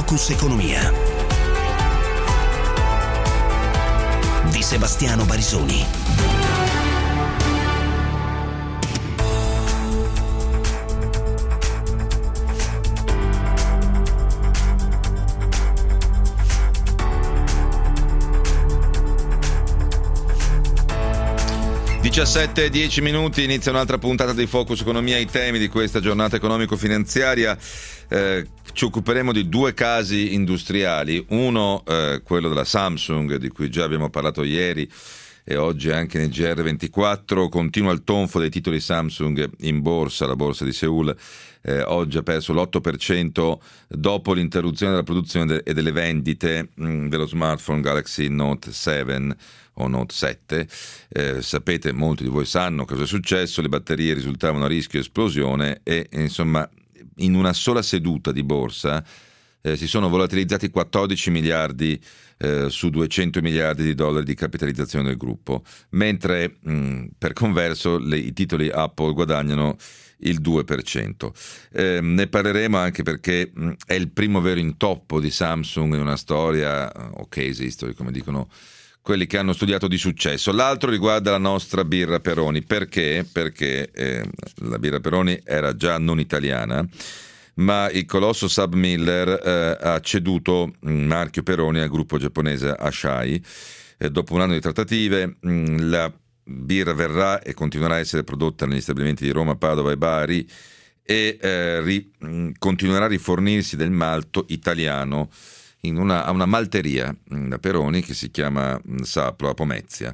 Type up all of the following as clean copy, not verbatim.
Focus Economia di Sebastiano Barisoni. e 10 minuti, inizia un'altra puntata di Focus Economia. I temi di questa giornata economico-finanziaria, ci occuperemo di due casi industriali. Uno, quello della Samsung, di cui già abbiamo parlato ieri e oggi anche nel GR24. Continua il tonfo dei titoli Samsung in borsa. La borsa di Seoul oggi ha perso l'8% dopo l'interruzione della produzione e delle vendite dello smartphone Galaxy Note 7 o Note 7. Sapete, molti di voi sanno cosa è successo: le batterie risultavano a rischio esplosione e insomma in una sola seduta di borsa si sono volatilizzati 14 miliardi su 200 miliardi di dollari di capitalizzazione del gruppo, mentre per converso i titoli Apple guadagnano il 2%. Ne parleremo anche perché è il primo vero intoppo di Samsung in una storia, o case history come dicono quelli che hanno studiato di successo. L'altro riguarda la nostra birra Peroni. Perché? Perché la birra Peroni era già non italiana, ma il colosso SABMiller ha ceduto il marchio Peroni al gruppo giapponese Asahi. Dopo un anno di trattative, la birra verrà e continuerà a essere prodotta negli stabilimenti di Roma, Padova e Bari e continuerà a rifornirsi del malto italiano a una malteria da Peroni che si chiama Saplo a Pomezia.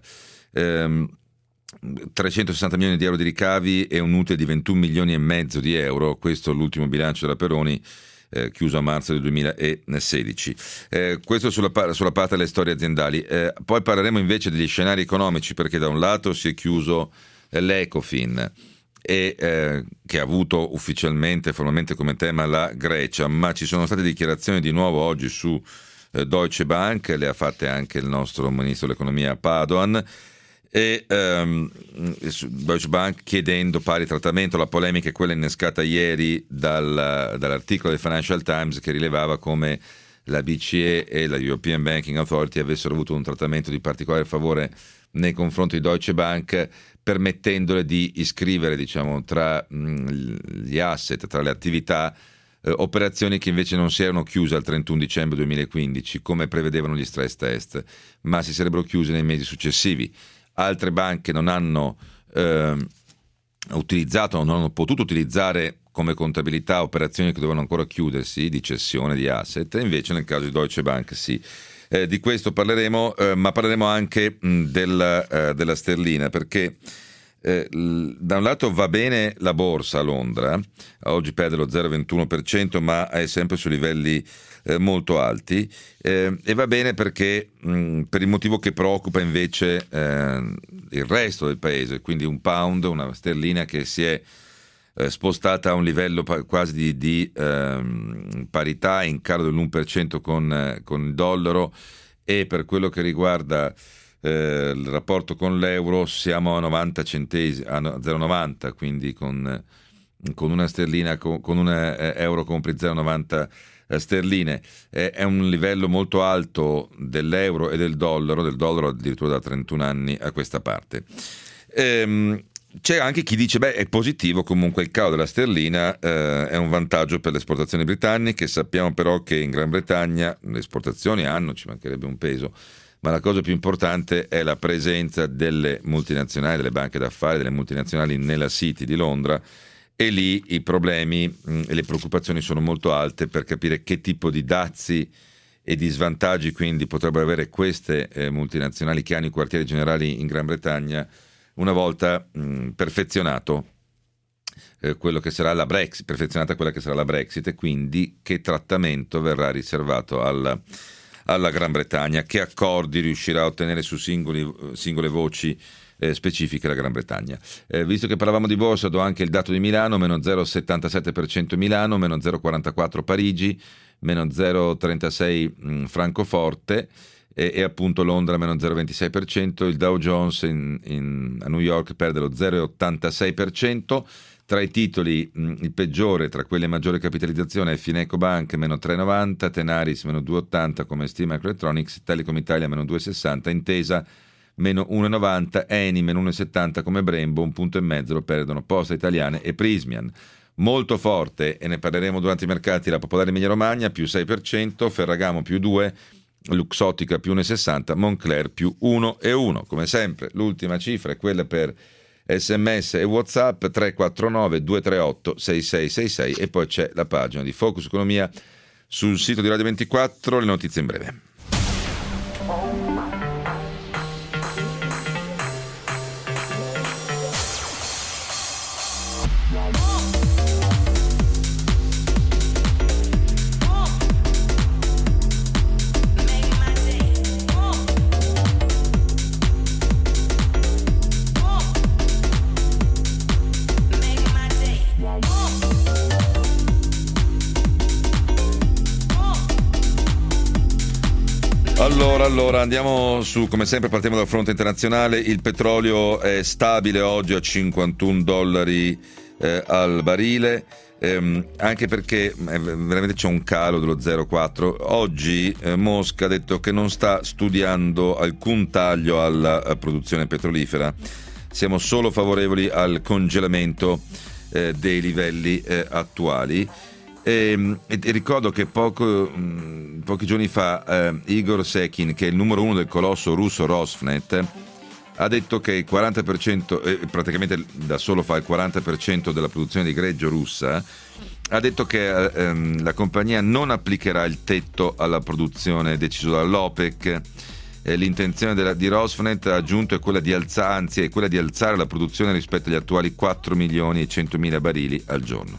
360 milioni di euro di ricavi e un utile di 21 milioni e mezzo di euro. Questo è l'ultimo bilancio della Peroni, chiuso a marzo del 2016. Questo sulla parte delle storie aziendali. Poi parleremo invece degli scenari economici, perché da un lato si è chiuso l'Ecofin e che ha avuto ufficialmente, formalmente come tema la Grecia, ma ci sono state dichiarazioni di nuovo oggi su Deutsche Bank, le ha fatte anche il nostro ministro dell'economia Padoan, e Deutsche Bank chiedendo pari trattamento. La polemica è quella innescata ieri dall'articolo del Financial Times che rilevava come la BCE e la European Banking Authority avessero avuto un trattamento di particolare favore nei confronti di Deutsche Bank, permettendole di iscrivere, diciamo, tra gli asset, tra le attività, operazioni che invece non si erano chiuse al 31 dicembre 2015 come prevedevano gli stress test, ma si sarebbero chiuse nei mesi successivi. Altre banche non hanno utilizzato, non hanno potuto utilizzare come contabilità operazioni che dovevano ancora chiudersi di cessione di asset, e invece nel caso di Deutsche Bank sì. Di questo parleremo, ma parleremo anche della sterlina, perché da un lato va bene la borsa a Londra, oggi perde lo 0,21%, ma è sempre su livelli molto alti, e va bene perché per il motivo che preoccupa invece il resto del paese, quindi un pound, una sterlina che si è spostata a un livello quasi di parità, in calo dell'1% con il dollaro, e per quello che riguarda il rapporto con l'euro siamo a 90 centesimi, a 0,90, quindi con una sterlina, con un euro compri 0,90 sterline. È un livello molto alto dell'euro e del dollaro addirittura da 31 anni a questa parte. C'è anche chi dice è positivo comunque il calo della sterlina, è un vantaggio per le esportazioni britanniche. Sappiamo però che in Gran Bretagna le esportazioni ci mancherebbe un peso, ma la cosa più importante è la presenza delle multinazionali, delle banche d'affari, delle multinazionali nella City di Londra, e lì i problemi e le preoccupazioni sono molto alte per capire che tipo di dazi e di svantaggi quindi potrebbero avere queste multinazionali che hanno i quartieri generali in Gran Bretagna una volta perfezionato quello che sarà la Brexit, perfezionata quella che sarà la Brexit, e quindi che trattamento verrà riservato alla Gran Bretagna, che accordi riuscirà a ottenere su singole voci specifiche la Gran Bretagna. Visto che parlavamo di borsa, do anche il dato di Milano: meno 0,77% Milano, meno 0,44% Parigi, meno 0,36% Francoforte, e appunto Londra meno 0,26%. Il Dow Jones a New York perde lo 0,86%. Tra i titoli il peggiore tra quelli a maggiore capitalizzazione è Finecobank meno 3,90, Tenaris meno 2,80 come Steam Microelectronics, Telecom Italia meno 2,60, Intesa meno 1,90, Eni meno 1,70 come Brembo, 1,5 punti lo perdono Poste Italiane e Prysmian. Molto forte, e ne parleremo durante i mercati, la Popolare Emilia Romagna più 6%, Ferragamo più 2%, Luxottica più 1,60, Moncler più 1,1. Come sempre l'ultima cifra è quella per SMS e WhatsApp 349 238 6666 e poi c'è la pagina di Focus Economia sul sito di Radio 24, le notizie in breve. Allora andiamo su, come sempre partiamo dal fronte internazionale. Il petrolio è stabile oggi a $51 al barile, anche perché veramente c'è un calo dello 0,4. Oggi Mosca ha detto che non sta studiando alcun taglio alla produzione petrolifera, siamo solo favorevoli al congelamento dei livelli attuali. E ricordo che pochi giorni fa Igor Sekin, che è il numero 1 del colosso russo Rosneft, ha detto che il 40%, praticamente da solo fa il 40% della produzione di greggio russa, ha detto che la compagnia non applicherà il tetto alla produzione deciso dall'OPEC. L'intenzione di Rosneft, ha aggiunto, è quella di alzare la produzione rispetto agli attuali 4.100.000 barili al giorno.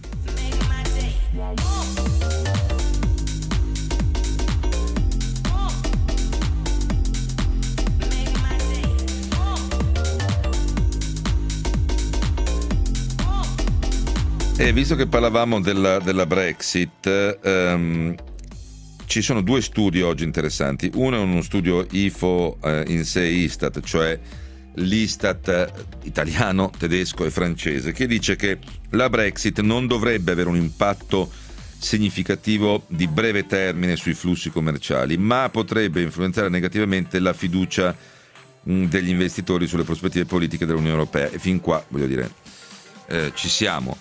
E visto che parlavamo della Brexit, ci sono due studi oggi interessanti. Uno è uno studio IFO INSEE Istat, cioè l'Istat italiano, tedesco e francese, che dice che la Brexit non dovrebbe avere un impatto significativo di breve termine sui flussi commerciali, ma potrebbe influenzare negativamente la fiducia degli investitori sulle prospettive politiche dell'Unione Europea. E fin qua, voglio dire, ci siamo.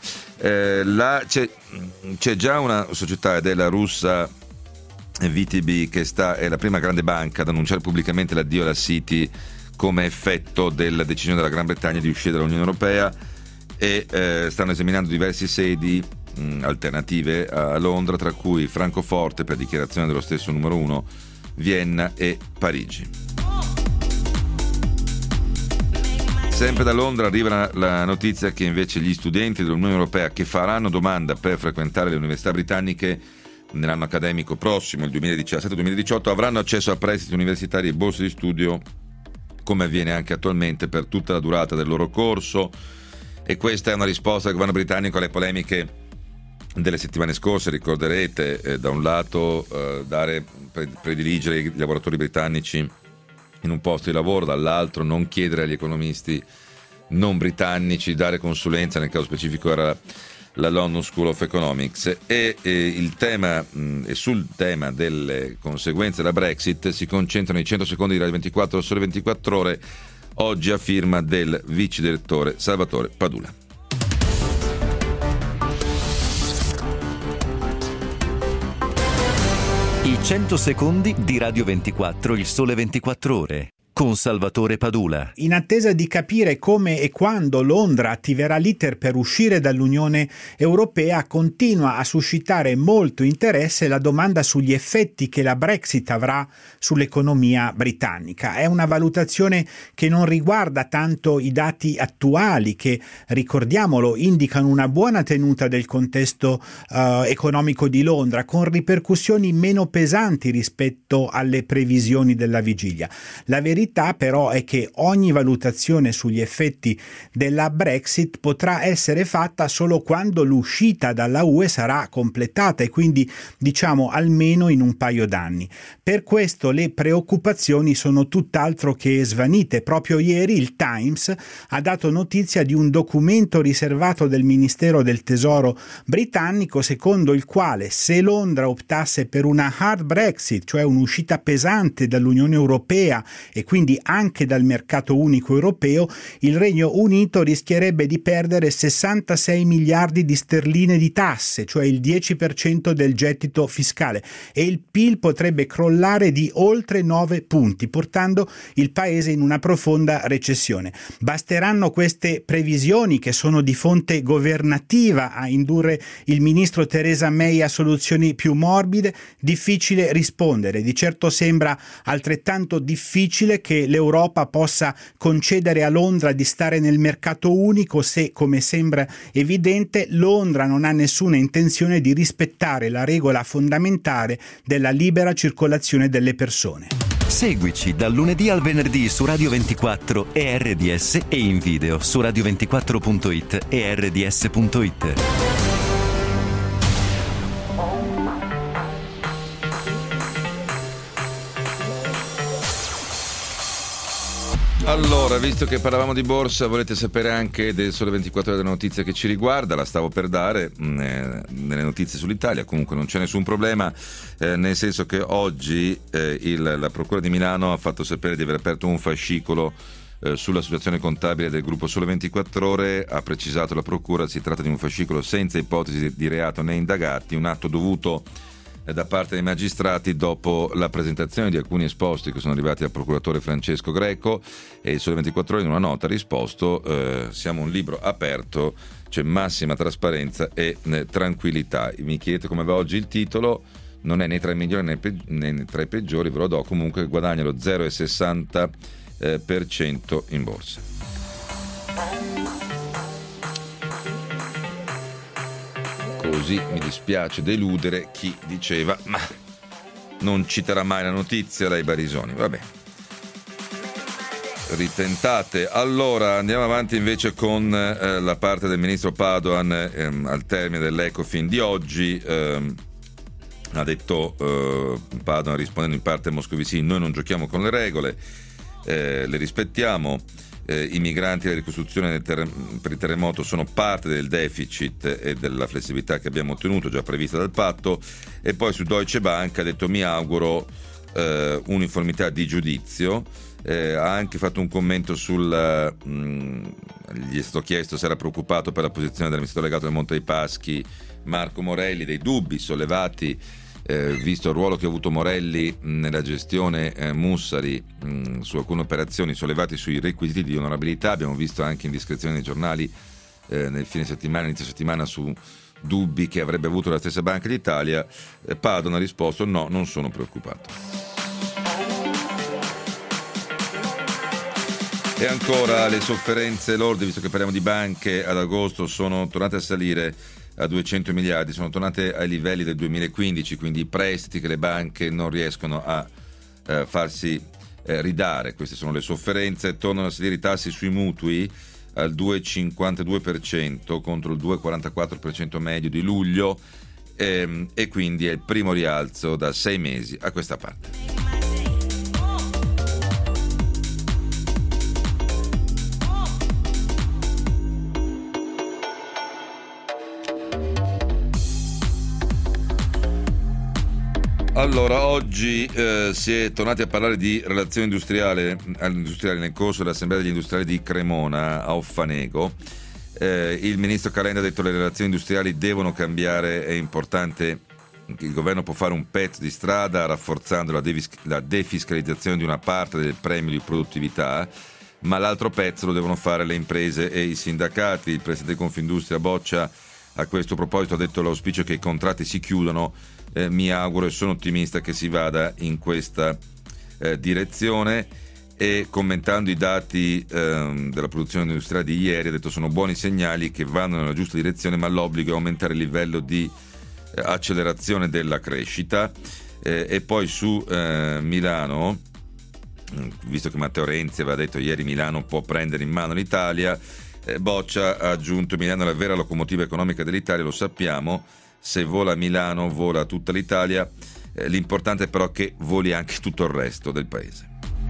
C'è già una società, ed è la russa VTB, che è la prima grande banca ad annunciare pubblicamente l'addio alla City come effetto della decisione della Gran Bretagna di uscire dall'Unione Europea, e stanno esaminando diverse sedi alternative a Londra, tra cui Francoforte, per dichiarazione dello stesso numero 1, Vienna e Parigi. Sempre da Londra arriva la notizia che invece gli studenti dell'Unione Europea che faranno domanda per frequentare le università britanniche nell'anno accademico prossimo, il 2017-2018, avranno accesso a prestiti universitari e borse di studio come avviene anche attualmente per tutta la durata del loro corso. E questa è una risposta del governo britannico alle polemiche delle settimane scorse. Ricorderete, da un lato prediligere i lavoratori britannici in un posto di lavoro, dall'altro non chiedere agli economisti non britannici dare consulenza, nel caso specifico era la London School of Economics. E sul tema delle conseguenze della Brexit si concentrano i 100 secondi di Radio 24 Sole 24 Ore, oggi a firma del vice direttore Salvatore Padula. I 100 secondi di Radio 24 Il Sole 24 Ore con Salvatore Padula. In attesa di capire come e quando Londra attiverà l'iter per uscire dall'Unione Europea, continua a suscitare molto interesse la domanda sugli effetti che la Brexit avrà sull'economia britannica. È una valutazione che non riguarda tanto i dati attuali, che, ricordiamolo, indicano una buona tenuta del contesto economico di Londra, con ripercussioni meno pesanti rispetto alle previsioni della vigilia. La verità verità però è che ogni valutazione sugli effetti della Brexit potrà essere fatta solo quando l'uscita dalla UE sarà completata e quindi diciamo almeno in un paio d'anni. Per questo le preoccupazioni sono tutt'altro che svanite. Proprio ieri il Times ha dato notizia di un documento riservato del Ministero del Tesoro britannico secondo il quale se Londra optasse per una hard Brexit, cioè un'uscita pesante dall'Unione Europea e quindi anche dal mercato unico europeo, il Regno Unito rischierebbe di perdere 66 miliardi di sterline di tasse, cioè il 10% del gettito fiscale, e il PIL potrebbe crollare di oltre 9 punti, portando il paese in una profonda recessione. Basteranno queste previsioni, che sono di fonte governativa, a indurre il ministro Theresa May a soluzioni più morbide? Difficile rispondere. Di certo sembra altrettanto difficile che l'Europa possa concedere a Londra di stare nel mercato unico se, come sembra evidente, Londra non ha nessuna intenzione di rispettare la regola fondamentale della libera circolazione delle persone. Seguici dal lunedì al venerdì su Radio 24 e RDS e in video su radio24.it e rds.it. Allora, visto che parlavamo di borsa, volete sapere anche del Sole 24 Ore delle notizie che ci riguarda? La stavo per dare nelle notizie sull'Italia, comunque non c'è nessun problema, nel senso che oggi la Procura di Milano ha fatto sapere di aver aperto un fascicolo sulla situazione contabile del gruppo Sole 24 Ore. Ha precisato la Procura, si tratta di un fascicolo senza ipotesi di reato né indagati, un atto dovuto da parte dei magistrati dopo la presentazione di alcuni esposti che sono arrivati al procuratore Francesco Greco, e il Sole 24 Ore in una nota ha risposto: siamo un libro aperto, c'è massima trasparenza e tranquillità. Mi chiedete come va oggi il titolo, non è né tra i migliori né tra i peggiori, ve lo do comunque, guadagna lo 0,60% in borsa. Così mi dispiace deludere chi diceva ma non citerà mai la notizia dai Barisoni. Vabbè, ritentate. Allora andiamo avanti invece con la parte del ministro Padoan al termine dell'Ecofin di oggi. Ha detto Padoan, rispondendo in parte a Moscovici: noi non giochiamo con le regole, le rispettiamo. I migranti e la ricostruzione per il terremoto sono parte del deficit e della flessibilità che abbiamo ottenuto, già prevista dal patto. E poi su Deutsche Bank ha detto: mi auguro uniformità di giudizio. Ha anche fatto un commento gli è stato chiesto se era preoccupato per la posizione dell'amministratore delegato del Monte dei Paschi Marco Morelli, dei dubbi sollevati visto il ruolo che ha avuto Morelli nella gestione Mussari su alcune operazioni, sollevati sui requisiti di onorabilità. Abbiamo visto anche indiscrezioni nei giornali nel fine settimana, inizio settimana, su dubbi che avrebbe avuto la stessa Banca d'Italia. Padoan ha risposto: no, non sono preoccupato. E ancora le sofferenze lorde, visto che parliamo di banche, ad agosto sono tornate a salire a 200 miliardi, sono tornate ai livelli del 2015, quindi i prestiti che le banche non riescono a farsi ridare. Queste sono le sofferenze. Tornano a salire i tassi sui mutui al 2,52% contro il 2,44% medio di luglio, e quindi è il primo rialzo da 6 mesi a questa parte. Allora, oggi si è tornati a parlare di relazioni industriali nel corso dell'Assemblea degli Industriali di Cremona a Offanego. Il ministro Calenda ha detto che le relazioni industriali devono cambiare, è importante, il governo può fare un pezzo di strada rafforzando la defiscalizzazione di una parte del premio di produttività, ma l'altro pezzo lo devono fare le imprese e i sindacati. Il presidente di Confindustria Boccia a questo proposito ha detto: l'auspicio è che i contratti si chiudano. Mi auguro e sono ottimista che si vada in questa direzione. E commentando i dati della produzione industriale di ieri ha detto: sono buoni segnali che vanno nella giusta direzione, ma l'obbligo è aumentare il livello di accelerazione della crescita. E poi su Milano visto che Matteo Renzi aveva detto ieri Milano può prendere in mano l'Italia, Boccia ha aggiunto: Milano è la vera locomotiva economica dell'Italia, lo sappiamo, se vola Milano vola tutta l'Italia, l'importante è però che voli anche tutto il resto del paese.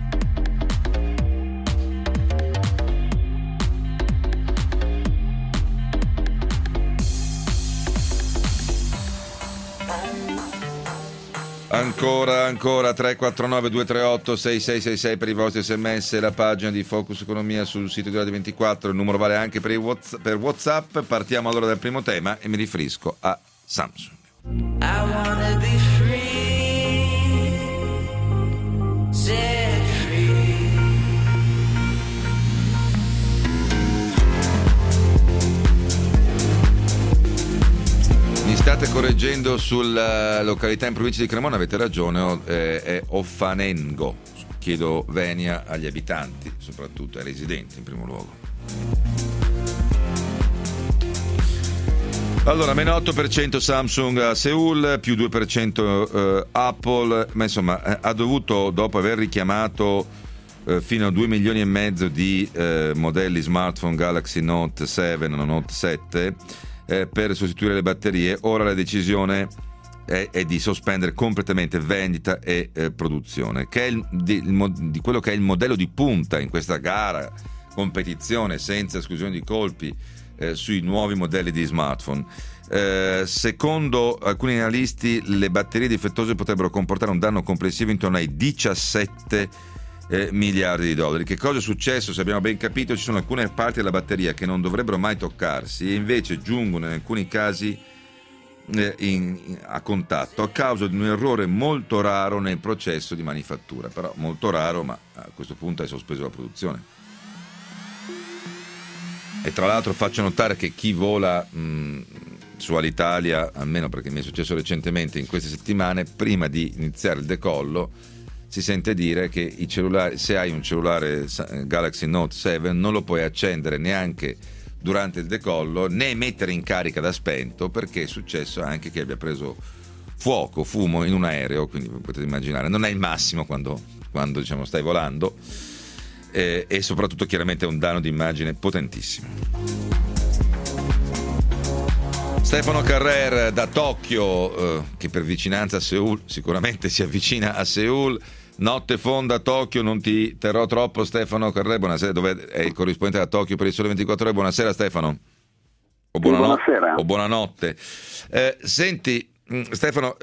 Ancora 349 238 6666 per i vostri sms, la pagina di Focus Economia sul sito di Radio 24, il numero vale anche per WhatsApp. Partiamo allora dal primo tema e mi riferisco a Samsung. I wanna be free, set free. Mi state correggendo sulla località in provincia di Cremona, avete ragione, è Offanengo, chiedo venia agli abitanti, soprattutto ai residenti in primo luogo. Allora, meno 8% Samsung a Seul, più 2% Apple, ma insomma ha dovuto, dopo aver richiamato fino a 2 milioni e mezzo di modelli smartphone Galaxy Note 7 o Note 7 per sostituire le batterie, ora la decisione è di sospendere completamente vendita e produzione, che è di quello che è il modello di punta in questa gara, competizione senza esclusione di colpi sui nuovi modelli di smartphone. Secondo alcuni analisti le batterie difettose potrebbero comportare un danno complessivo intorno ai 17 miliardi di dollari. Che cosa è successo? Se abbiamo ben capito, ci sono alcune parti della batteria che non dovrebbero mai toccarsi e invece giungono in alcuni casi a contatto a causa di un errore molto raro nel processo di manifattura, però molto raro, ma a questo punto è sospeso la produzione. E tra l'altro faccio notare che chi vola su Alitalia, almeno perché mi è successo recentemente in queste settimane, prima di iniziare il decollo si sente dire che i cellulari, se hai un cellulare Galaxy Note 7 non lo puoi accendere neanche durante il decollo né mettere in carica da spento, perché è successo anche che abbia preso fumo in un aereo, quindi potete immaginare, non è il massimo quando diciamo stai volando. E soprattutto chiaramente è un danno di immagine potentissimo. Stefano Carrer da Tokyo, che per vicinanza a Seul sicuramente si avvicina a Seul. Notte fonda a Tokyo, non ti terrò troppo. Stefano Carrer, buonasera, dove è il corrispondente da Tokyo per il Sole 24 Ore. Buonasera Stefano. Buonasera. O buonanotte. Senti Stefano,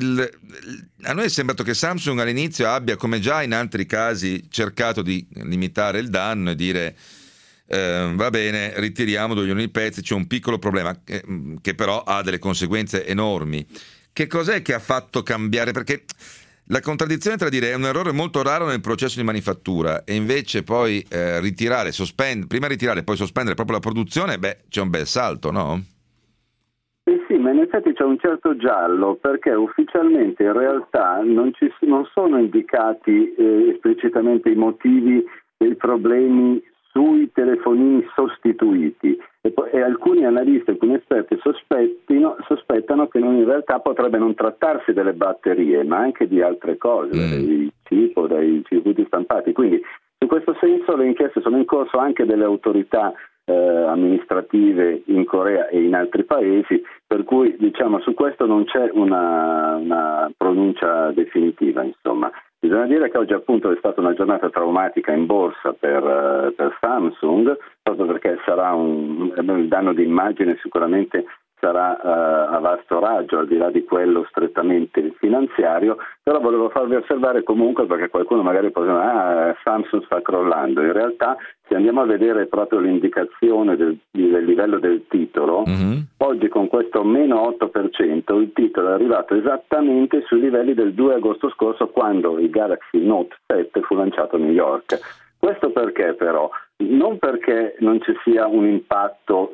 a noi è sembrato che Samsung all'inizio abbia, come già in altri casi, cercato di limitare il danno e dire va bene, ritiriamo 2 milioni di pezzi, c'è un piccolo problema che però ha delle conseguenze enormi. Che cos'è che ha fatto cambiare? Perché la contraddizione tra dire è un errore molto raro nel processo di manifattura e invece poi prima ritirare e poi sospendere proprio la produzione, c'è un bel salto, no? Sì, ma in effetti c'è un certo giallo, perché ufficialmente in realtà non sono indicati esplicitamente i motivi dei problemi sui telefonini sostituiti e alcuni analisti, alcuni esperti sospettano che in realtà potrebbe non trattarsi delle batterie ma anche di altre cose, dei chip o dei circuiti stampati. Quindi in questo senso le inchieste sono in corso anche delle autorità amministrative in Corea e in altri paesi, per cui diciamo su questo non c'è una pronuncia definitiva. Insomma, bisogna dire che oggi appunto è stata una giornata traumatica in borsa per Samsung, proprio perché sarà il danno di immagine sicuramente sarà a vasto raggio, al di là di quello strettamente finanziario, però volevo farvi osservare comunque, perché qualcuno magari può dire Samsung sta crollando. In realtà, se andiamo a vedere proprio l'indicazione del livello del titolo, oggi con questo meno 8% il titolo è arrivato esattamente sui livelli del 2 agosto scorso, quando il Galaxy Note 7 fu lanciato a New York. Questo perché però? Non perché non ci sia un impatto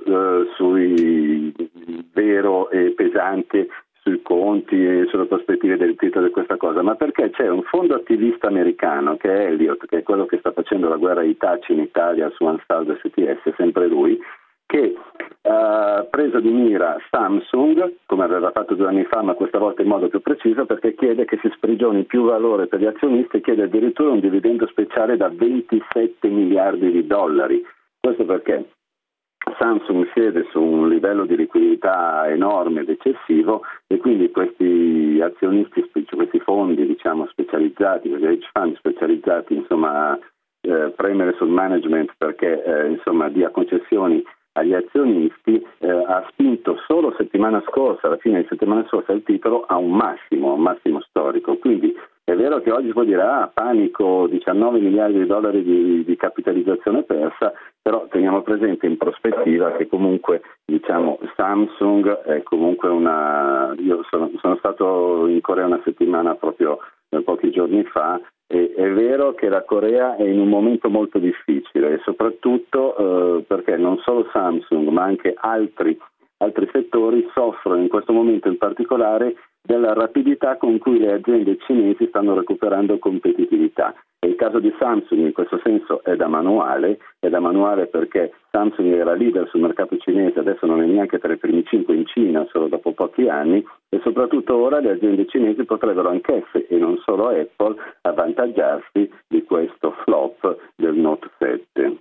vero e pesante sui conti e sulle prospettive del titolo di questa cosa, ma perché c'è un fondo attivista americano che è Elliott, che è quello che sta facendo la guerra ai taci in Italia su Anstaldo STS, sempre lui, che preso di mira Samsung, come aveva fatto 2 anni fa, ma questa volta in modo più preciso, perché chiede che si sprigioni più valore per gli azionisti e chiede addirittura un dividendo speciale da 27 miliardi di dollari. Questo perché Samsung siede su un livello di liquidità enorme ed eccessivo, e quindi questi azionisti, questi fondi diciamo specializzati, questi hedge fund specializzati, insomma, premere sul management perché insomma dia concessioni agli azionisti, ha spinto solo settimana scorsa, alla fine di settimana scorsa, il titolo a un massimo storico. Quindi è vero che oggi si può dire panico, 19 miliardi di dollari di capitalizzazione persa, però teniamo presente in prospettiva che comunque diciamo Samsung è comunque io sono stato in Corea una settimana proprio pochi giorni fa, e è vero che la Corea è in un momento molto difficile, e soprattutto perché non solo Samsung ma anche altri settori soffrono in questo momento in particolare della rapidità con cui le aziende cinesi stanno recuperando competitività. E il caso di Samsung in questo senso è da manuale perché Samsung era leader sul mercato cinese, adesso non è neanche tra i primi 5 in Cina, solo dopo pochi anni, e soprattutto ora le aziende cinesi potrebbero anch'esse, e non solo Apple, avvantaggiarsi di questo flop del Note 7.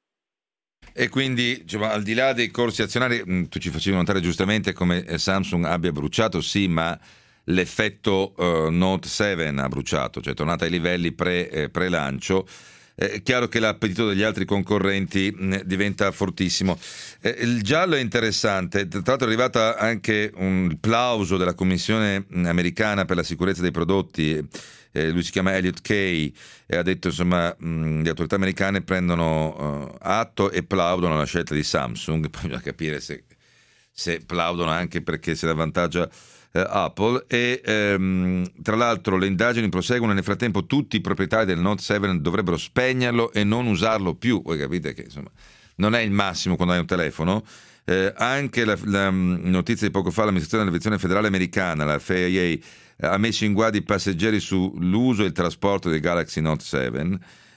E quindi, al di là dei corsi azionari, tu ci facevi notare giustamente come Samsung abbia bruciato, sì, ma l'effetto Note 7 ha bruciato, cioè è tornata ai livelli pre-lancio. È chiaro che l'appetito degli altri concorrenti diventa fortissimo. Il giallo è interessante, tra l'altro è arrivata anche un plauso della Commissione americana per la sicurezza dei prodotti. Lui si chiama Elliot Kay e ha detto insomma le autorità americane prendono atto e plaudono alla scelta di Samsung. Poi bisogna capire se plaudono anche perché se ne avvantaggia Apple. E tra l'altro le indagini proseguono. Nel frattempo tutti i proprietari del Note 7 dovrebbero spegnerlo e non usarlo più. Voi capite che insomma non è il massimo quando hai un telefono. Anche la notizia di poco fa, l'amministrazione dell'aviazione federale americana, la FAA, ha messo in guardia i passeggeri sull'uso e il trasporto del Galaxy Note 7.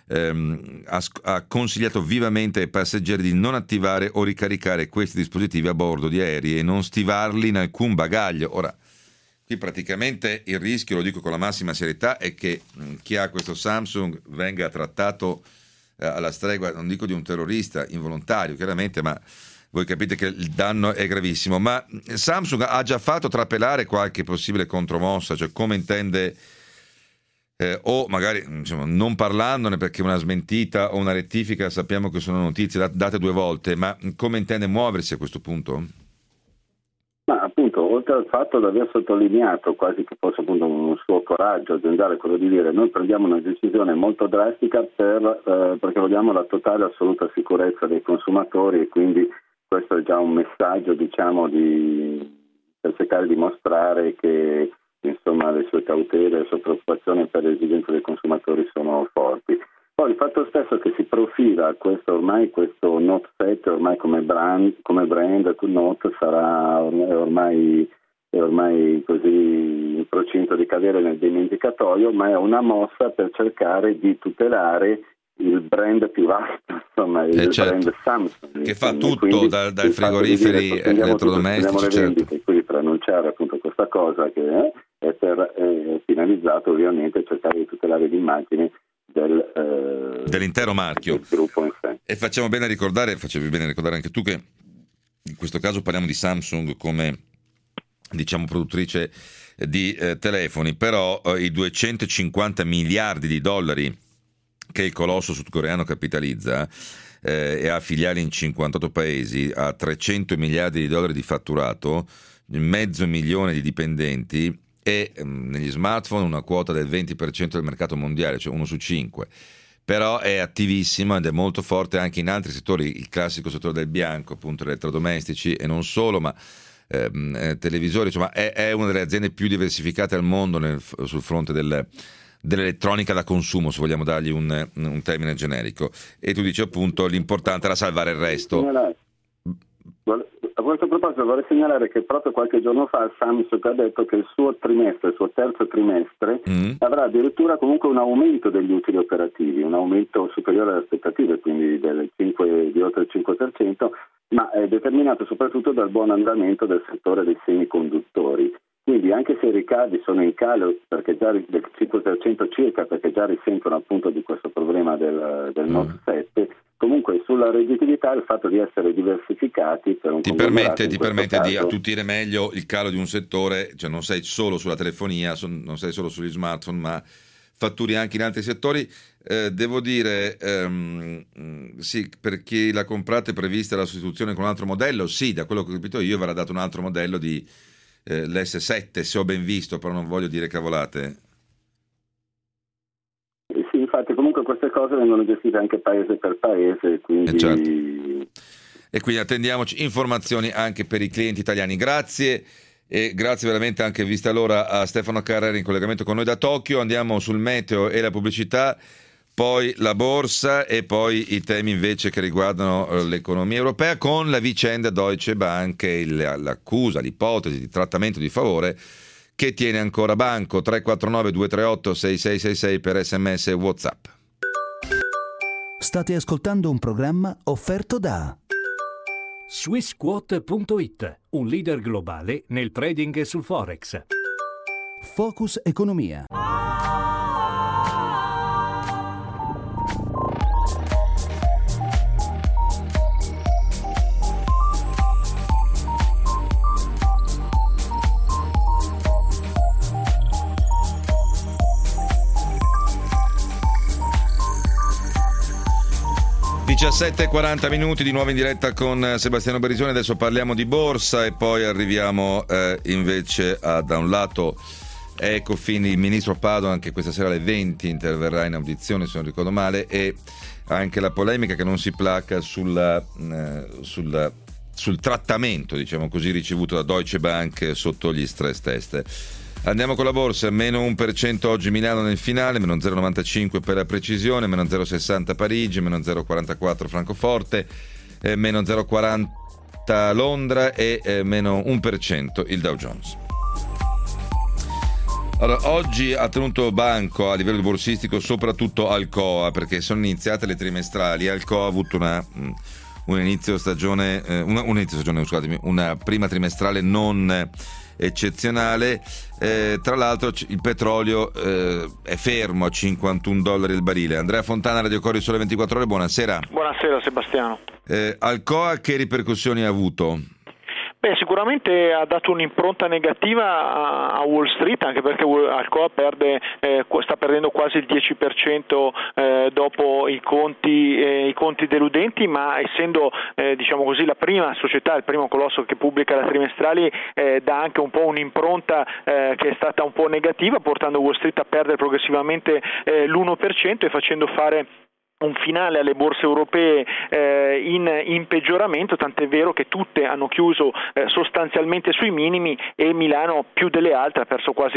Ha consigliato vivamente ai passeggeri di non attivare o ricaricare questi dispositivi a bordo di aerei e non stivarli in alcun bagaglio. Ora, qui praticamente il rischio, lo dico con la massima serietà, è che chi ha questo Samsung venga trattato alla stregua, non dico di un terrorista involontario chiaramente, ma voi capite che il danno è gravissimo. Ma Samsung ha già fatto trapelare qualche possibile contromossa, cioè come intende, o magari insomma, non parlandone perché una smentita o una rettifica sappiamo che sono notizie date 2 volte, ma come intende muoversi a questo punto? Ma appunto, oltre al fatto di aver sottolineato quasi che fosse appunto un suo coraggio aziendale, quello di dire noi prendiamo una decisione molto drastica perché vogliamo la totale assoluta sicurezza dei consumatori, e quindi questo è già un messaggio, diciamo, per cercare di mostrare che insomma le sue cautele, le sue preoccupazioni per le esigenze dei consumatori sono forti. Poi il fatto stesso che si profila questo Note 7 ormai come brand Note è ormai così in procinto di cadere nel dimenticatoio, ma è una mossa per cercare di tutelare il brand più vasto, insomma, il brand Samsung, che fa tutto dai frigoriferi elettrodomestici, certo. Quindi per annunciare appunto questa cosa che è finalizzato ovviamente a cercare di tutelare l'immagine dell'intero marchio del gruppo in sé. E facevi bene a ricordare anche tu che in questo caso parliamo di Samsung come diciamo produttrice di telefoni, però i 250 miliardi di dollari che il colosso sudcoreano capitalizza e ha filiali in 58 paesi, ha 300 miliardi di dollari di fatturato, 500.000 di dipendenti e negli smartphone una quota del 20% del mercato mondiale, cioè 1 su 5. Però è attivissima ed è molto forte anche in altri settori, il classico settore del bianco, appunto elettrodomestici e non solo, ma televisori, insomma è una delle aziende più diversificate al mondo sul fronte dell'elettronica da consumo, se vogliamo dargli un termine generico. E tu dici appunto l'importante era salvare il resto. A questo proposito vorrei segnalare che proprio qualche giorno fa Samsung ha detto che il suo terzo trimestre avrà addirittura comunque un aumento degli utili operativi, un aumento superiore alle aspettative, quindi di oltre il 5%, ma è determinato soprattutto dal buon andamento del settore dei semiconduttori. Quindi anche se i ricavi sono in calo perché già del 5% circa, perché già risentono appunto di questo problema del Note 7, comunque sulla redditività il fatto di essere diversificati per un ti permette di attutire meglio il calo di un settore, cioè non sei solo sulla telefonia, non sei solo sugli smartphone, ma fatturi anche in altri settori. Devo dire, sì, per chi l'ha comprato è prevista la sostituzione con un altro modello, sì, da quello che ho capito io verrà dato un altro modello di l'S7, se ho ben visto, però non voglio dire cavolate. Sì, infatti comunque queste cose vengono gestite anche paese per paese, quindi... Certo. E quindi attendiamoci informazioni anche per i clienti italiani. Grazie, e grazie veramente anche vista l'ora a Stefano Carreri in collegamento con noi da Tokyo. Andiamo sul meteo e la pubblicità, poi la borsa e poi i temi invece che riguardano l'economia europea, con la vicenda Deutsche Bank e l'accusa, l'ipotesi di trattamento di favore che tiene ancora banco. 349 238 6666 per SMS e WhatsApp. State ascoltando un programma offerto da Swissquote.it, un leader globale nel trading sul Forex. Focus Economia. 17:40 minuti di nuovo in diretta con Sebastiano Berisoni. Adesso parliamo di borsa e poi arriviamo invece da un lato Ecofin, il ministro Padoan che questa sera alle 20 interverrà in audizione, se non ricordo male, e anche la polemica che non si placa sul trattamento, diciamo così, ricevuto da Deutsche Bank sotto gli stress test. Andiamo con la borsa, meno 1% oggi Milano nel finale, meno 0,95 per la precisione, meno 0,60 Parigi, meno 0,44 Francoforte, meno 0,40 Londra e meno 1% il Dow Jones. Allora, oggi ha tenuto banco a livello borsistico soprattutto Alcoa, perché sono iniziate le trimestrali. Alcoa ha avuto una prima trimestrale non eccezionale. Tra l'altro il petrolio è fermo a $51 il barile. Andrea Fontana, Radio Corri Sole 24 Ore, buonasera. Buonasera Sebastiano. Alcoa che ripercussioni ha avuto? Beh, sicuramente ha dato un'impronta negativa a Wall Street, anche perché Alcoa sta perdendo quasi il 10% dopo i conti deludenti, ma essendo diciamo così la prima società, il primo colosso che pubblica la trimestrali, dà anche un po' un'impronta che è stata un po' negativa, portando Wall Street a perdere progressivamente l'1% e facendo fare un finale alle borse europee in peggioramento, tant'è vero che tutte hanno chiuso sostanzialmente sui minimi e Milano più delle altre ha perso quasi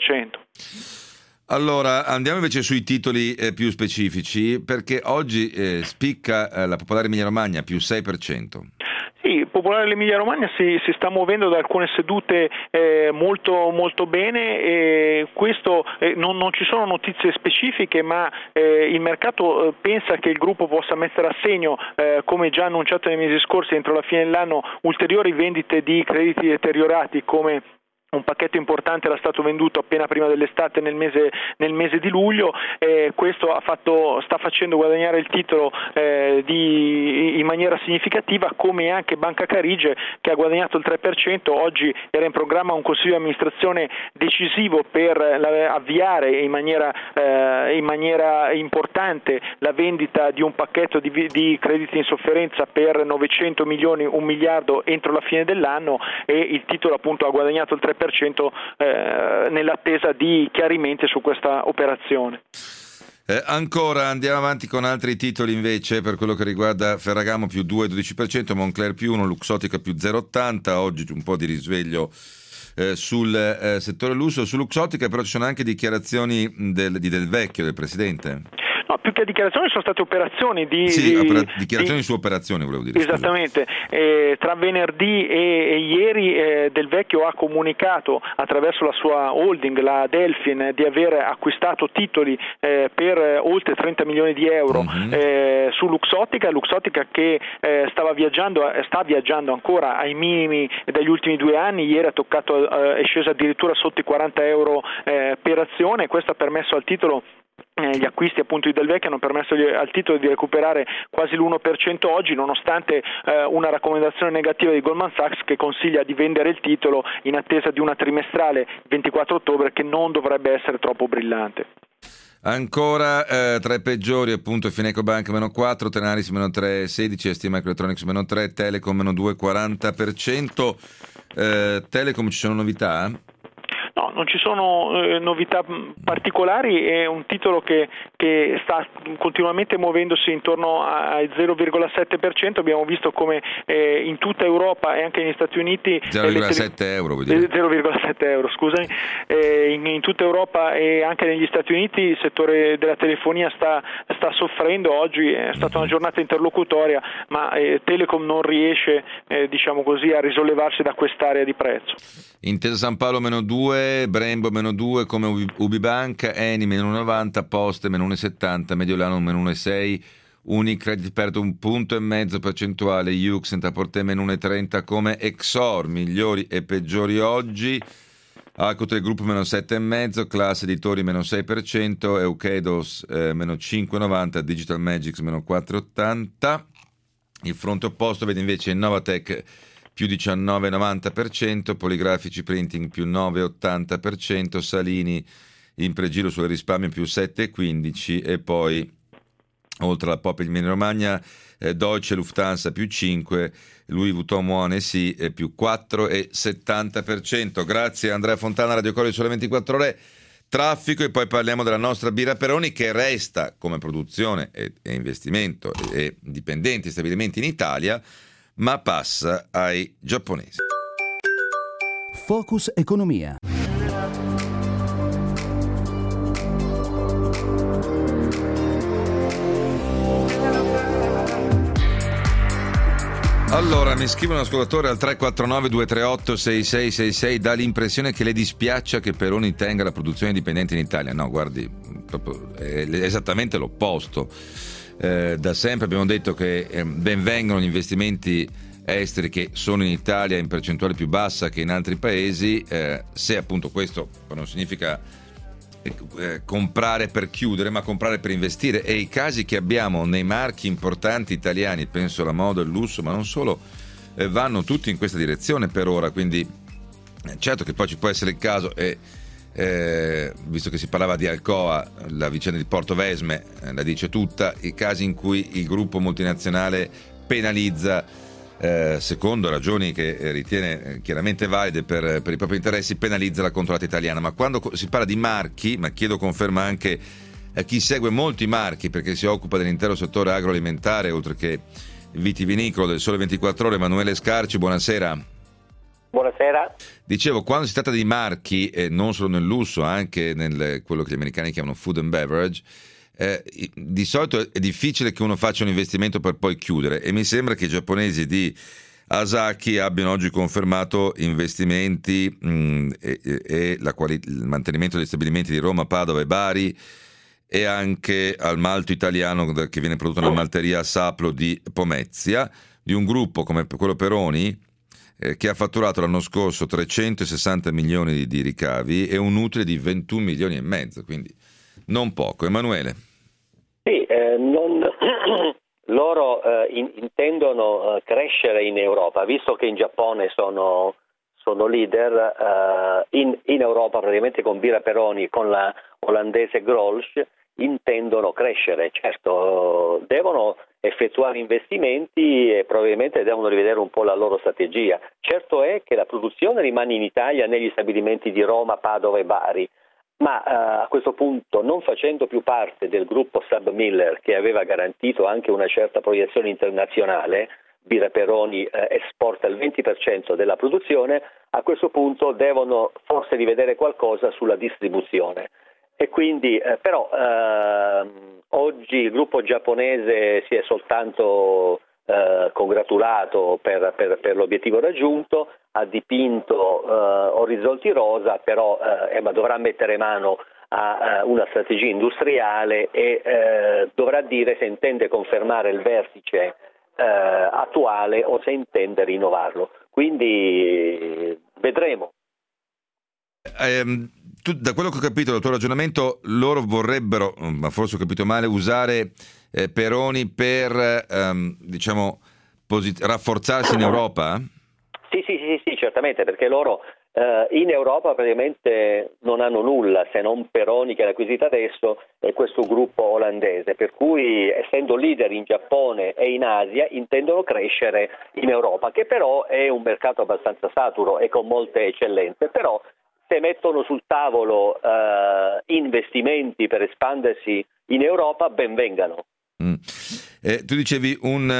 l'1%. Allora, andiamo invece sui titoli più specifici, perché oggi spicca la Popolare Emilia Romagna più 6%. Sì, Popolare dell'Emilia Romagna si sta muovendo da alcune sedute molto molto bene, e questo non ci sono notizie specifiche, ma il mercato pensa che il gruppo possa mettere a segno, come già annunciato nei mesi scorsi, entro la fine dell'anno, ulteriori vendite di crediti deteriorati, come un pacchetto importante era stato venduto appena prima dell'estate nel mese di luglio. Questo sta facendo guadagnare il titolo in maniera significativa, come anche Banca Carige, che ha guadagnato il 3%. Oggi era in programma un consiglio di amministrazione decisivo per avviare in maniera importante la vendita di un pacchetto di crediti in sofferenza per 900 milioni, 1 miliardo entro la fine dell'anno, e il titolo appunto ha guadagnato il 3% nell'attesa di chiarimenti su questa operazione. Ancora andiamo avanti con altri titoli invece. Per quello che riguarda Ferragamo più 2,12%, Moncler più 1%, Luxottica più 0,80%. Oggi un po' di risveglio sul settore lusso. Su Luxottica però ci sono anche dichiarazioni del vecchio, del presidente. No, più che dichiarazioni sono state operazioni dichiarazioni su operazioni, volevo dire. Esattamente. Tra venerdì e ieri Del Vecchio ha comunicato attraverso la sua holding, la Delfin, di aver acquistato titoli per oltre 30 milioni di euro su Luxottica che sta viaggiando ancora ai minimi degli ultimi 2 anni. Ieri è sceso addirittura sotto i 40 euro per azione. Questo ha permesso al titolo, gli acquisti appunto di Del Vecchio hanno permesso al titolo di recuperare quasi l'1% oggi, nonostante una raccomandazione negativa di Goldman Sachs che consiglia di vendere il titolo in attesa di una trimestrale 24 ottobre che non dovrebbe essere troppo brillante. Ancora tra i peggiori appunto FinecoBank -4, Tenaris -3,16, ST Microelectronics -3, Telecom -2,40%. Telecom, ci sono novità? No, non ci sono novità particolari, è un titolo che sta continuamente muovendosi intorno al 0,7%, abbiamo visto come in tutta Europa e anche negli Stati Uniti 0,7 euro, vuol dire? 0,7 euro, scusami, in tutta Europa e anche negli Stati Uniti il settore della telefonia sta soffrendo. Oggi è stata una giornata interlocutoria, ma Telecom non riesce diciamo così a risollevarsi da quest'area di prezzo. Intesa San Paolo -2, Brembo -2 come Ubibank, Eni -1,90, Poste -1,70, Mediolano -1,6, Unicredit perde 1,5 punti percentuale, Yux Net-a-Porter -1,30 come Exor. Migliori e peggiori oggi: Alcotel Group -7,5, Class Editori -6%, Eukedos -5,90, Digital Magics -4,80. Il fronte opposto vede invece Novatec più 19,90%, Poligrafici Printing più 9,80%, Salini in pregiro sul risparmio più 7,15% e poi oltre alla Pop Emilia Romagna Deutsche Lufthansa più 5%, Louis Vuitton Moine più 4,70%. Grazie Andrea Fontana, Radio Cori sulle 24 ore. Traffico e poi parliamo della nostra birra Peroni, che resta come produzione e investimento e dipendenti stabilimenti in Italia, ma passa ai giapponesi. Focus Economia. Allora, mi scrive un ascoltatore al 349-238-6666, dà l'impressione che le dispiaccia che Peroni tenga la produzione dipendente in Italia. No, guardi, proprio, è esattamente l'opposto. Da sempre abbiamo detto che ben vengano gli investimenti esteri che sono in Italia in percentuale più bassa che in altri paesi, se appunto questo non significa comprare per chiudere, ma comprare per investire, e i casi che abbiamo nei marchi importanti italiani, penso alla moda e al lusso, ma non solo, vanno tutti in questa direzione per ora. Quindi certo che poi ci può essere il caso, visto che si parlava di Alcoa, la vicenda di Portovesme la dice tutta, i casi in cui il gruppo multinazionale penalizza secondo ragioni che ritiene chiaramente valide per i propri interessi, penalizza la controllata italiana. Ma quando si parla di marchi, ma chiedo conferma anche a chi segue molti marchi perché si occupa dell'intero settore agroalimentare oltre che vitivinicolo del Sole 24 Ore, Emanuele Scarci, buonasera. Buonasera. Dicevo, quando si tratta di marchi, non solo nel lusso, anche nel quello che gli americani chiamano food and beverage, di solito è difficile che uno faccia un investimento per poi chiudere, e mi sembra che i giapponesi di Asahi abbiano oggi confermato investimenti e il mantenimento degli stabilimenti di Roma, Padova e Bari, e anche al malto italiano che viene prodotto nella malteria Saplo di Pomezia, di un gruppo come quello Peroni che ha fatturato l'anno scorso 360 milioni di ricavi e un utile di 21 milioni e mezzo, quindi non poco. Emanuele. Sì, loro intendono crescere in Europa, visto che in Giappone sono leader, in Europa praticamente con Birra Peroni, con la olandese Grolsch, intendono crescere. Certo, devono effettuare investimenti e probabilmente devono rivedere un po' la loro strategia. Certo è che la produzione rimane in Italia negli stabilimenti di Roma, Padova e Bari, ma a questo punto, non facendo più parte del gruppo Submiller che aveva garantito anche una certa proiezione internazionale, Birra Peroni esporta il 20% della produzione, a questo punto devono forse rivedere qualcosa sulla distribuzione. E quindi però oggi il gruppo giapponese si è soltanto congratulato per l'obiettivo raggiunto, ha dipinto orizzonti rosa, però ma dovrà mettere mano a una strategia industriale e dovrà dire se intende confermare il vertice attuale o se intende rinnovarlo. Quindi vedremo. Da quello che ho capito dal tuo ragionamento, loro vorrebbero, ma forse ho capito male, usare Peroni per rafforzarsi in Europa? Sì, certamente, perché loro in Europa praticamente non hanno nulla se non Peroni, che l'ha acquisita adesso, e questo gruppo olandese, per cui essendo leader in Giappone e in Asia intendono crescere in Europa, che però è un mercato abbastanza saturo e con molte eccellenze, però se mettono sul tavolo investimenti per espandersi in Europa, ben vengano. Tu dicevi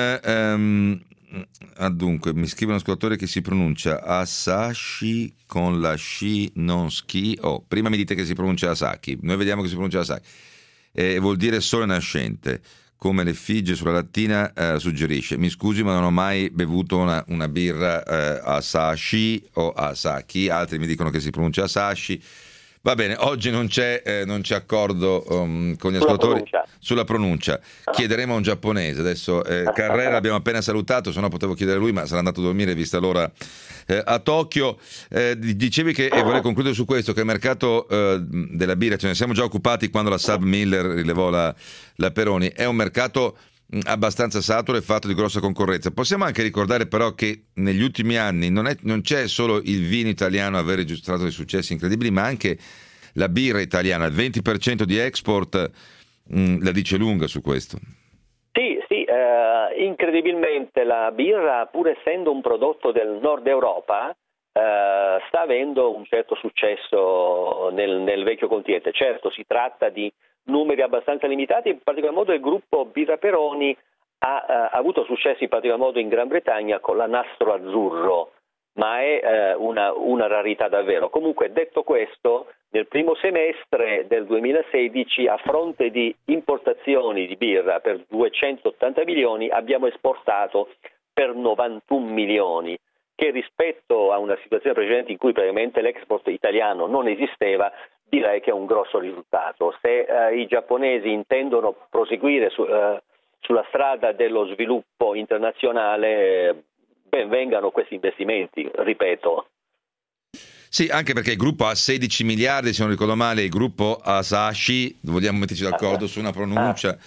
dunque, mi scrive un ascoltatore che si pronuncia Asashi con la sci non ski. Prima mi dite che si pronuncia Asaki, noi vediamo che si pronuncia Asaki. Vuol dire sole nascente, come l'effigie sulla lattina suggerisce. Mi scusi, ma non ho mai bevuto una birra Asashi o Asaki, altri mi dicono che si pronuncia Asashi. Va bene, oggi non c'è accordo con gli ascoltatori sulla pronuncia. Chiederemo a un giapponese. Adesso Carrera l'abbiamo appena salutato, se no potevo chiedere a lui, ma sarà andato a dormire vista l'ora a Tokyo. Dicevi che, e vorrei concludere su questo, che il mercato della birra, ce ne siamo già occupati quando la Sub Miller rilevò la Peroni, è un mercato abbastanza saturo e fatto di grossa concorrenza. Possiamo anche ricordare però che negli ultimi anni non c'è solo il vino italiano a aver registrato dei successi incredibili, ma anche la birra italiana, il 20% di export la dice lunga su questo. Sì, incredibilmente la birra, pur essendo un prodotto del nord Europa, sta avendo un certo successo nel vecchio continente. Certo, si tratta di numeri abbastanza limitati, in particolar modo il gruppo Birra Peroni ha avuto successo in particolar modo in Gran Bretagna con la Nastro Azzurro, ma è una rarità davvero. Comunque, detto questo, nel primo semestre del 2016, a fronte di importazioni di birra per 280 milioni, abbiamo esportato per 91 milioni, che rispetto a una situazione precedente in cui praticamente l'export italiano non esisteva, direi che è un grosso risultato. Se i giapponesi intendono proseguire sulla strada dello sviluppo internazionale, ben vengano questi investimenti, ripeto. Sì, anche perché il gruppo ha 16 miliardi, se non ricordo male, il gruppo Asahi, vogliamo metterci d'accordo su una pronuncia,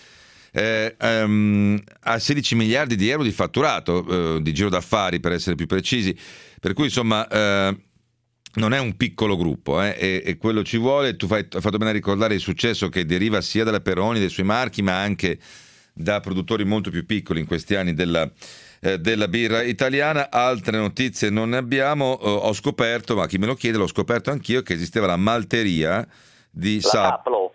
ha 16 miliardi di euro di fatturato, di giro d'affari per essere più precisi, per cui insomma non è un piccolo gruppo, e quello ci vuole. Tu hai fatto bene a ricordare il successo che deriva sia dalla Peroni, dai suoi marchi, ma anche da produttori molto più piccoli in questi anni della birra italiana. Altre notizie non ne abbiamo. Ho scoperto, ma chi me lo chiede, l'ho scoperto anch'io, che esisteva la malteria di Saplo.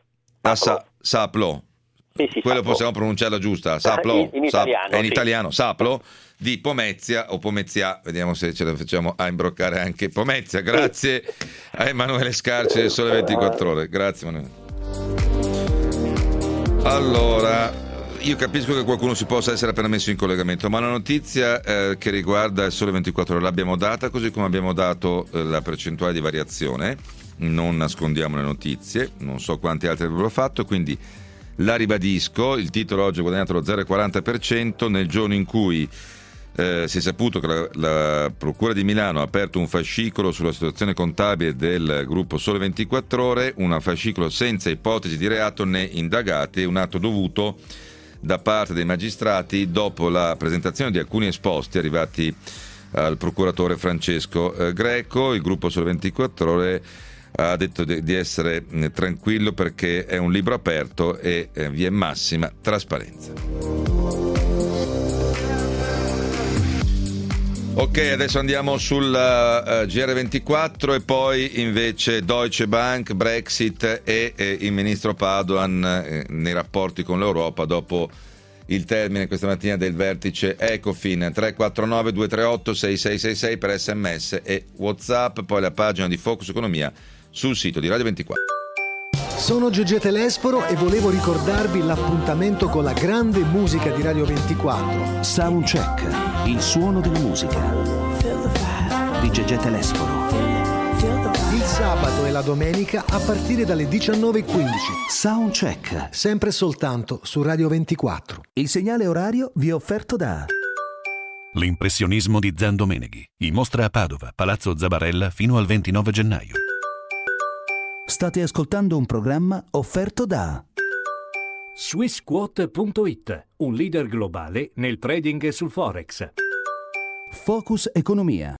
Sì, quello Saplo. Possiamo pronunciarla giusta, Saplo, in italiano, in italiano, Saplo, di Pomezia o Pomezia, vediamo se ce la facciamo a imbroccare anche Pomezia. Grazie a Emanuele Scarci del Sole 24 Ore. Grazie Emanuele. Allora, io capisco che qualcuno si possa essere appena messo in collegamento, ma una notizia che riguarda il Sole 24 Ore l'abbiamo data, così come abbiamo dato la percentuale di variazione. Non nascondiamo le notizie, non so quanti altri avrebbero fatto, quindi la ribadisco. Il titolo oggi ha guadagnato lo 0,40% nel giorno in cui si è saputo che la Procura di Milano ha aperto un fascicolo sulla situazione contabile del gruppo Sole 24 Ore, un fascicolo senza ipotesi di reato né indagati, un atto dovuto da parte dei magistrati dopo la presentazione di alcuni esposti arrivati al procuratore Francesco Greco. Il gruppo Sole 24 Ore ha detto di essere tranquillo perché è un libro aperto e vi è massima trasparenza. Ok, adesso andiamo sul GR24 e poi invece Deutsche Bank, Brexit e il ministro Padoan nei rapporti con l'Europa dopo il termine questa mattina del vertice Ecofin. 349 238 6666 per SMS e WhatsApp, poi la pagina di Focus Economia sul sito di Radio 24. Sono Gigi Telesforo e volevo ricordarvi l'appuntamento con la grande musica di Radio 24. Soundcheck, il suono della musica. Di Gigi Telesforo. Il sabato e la domenica a partire dalle 19:15. Soundcheck. Sempre soltanto su Radio 24. Il segnale orario vi è offerto da... L'impressionismo di Zandomeneghi. In mostra a Padova, Palazzo Zabarella, fino al 29 gennaio. State ascoltando un programma offerto da... Swissquote.it, un leader globale nel trading sul Forex. Focus Economia.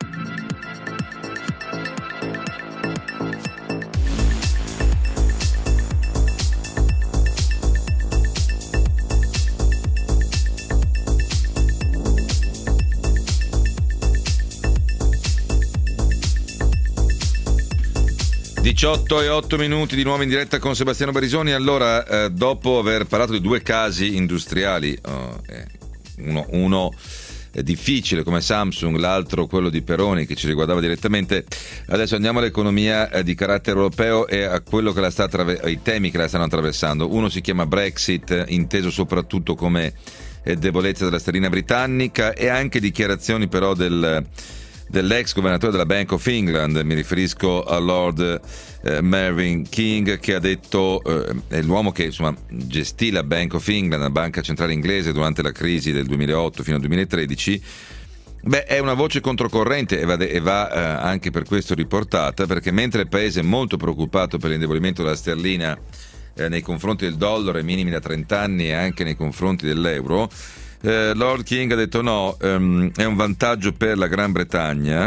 e 18:08 di nuovo in diretta con Sebastiano Barisoni. Allora, dopo aver parlato di due casi industriali, uno difficile come Samsung, l'altro quello di Peroni che ci riguardava direttamente, adesso andiamo all'economia di carattere europeo e a quello che ai temi che la stanno attraversando. Uno si chiama Brexit, inteso soprattutto come debolezza della sterlina britannica, e anche dichiarazioni però dell'ex governatore della Bank of England. Mi riferisco a Lord Mervyn King, che ha detto, è l'uomo che insomma gestì la Bank of England, la banca centrale inglese, durante la crisi del 2008 fino al 2013. È una voce controcorrente e va anche per questo riportata, perché mentre il paese è molto preoccupato per l'indebolimento della sterlina nei confronti del dollaro, ai minimi da 30 anni, e anche nei confronti dell'euro, Lord King ha detto no, è un vantaggio per la Gran Bretagna,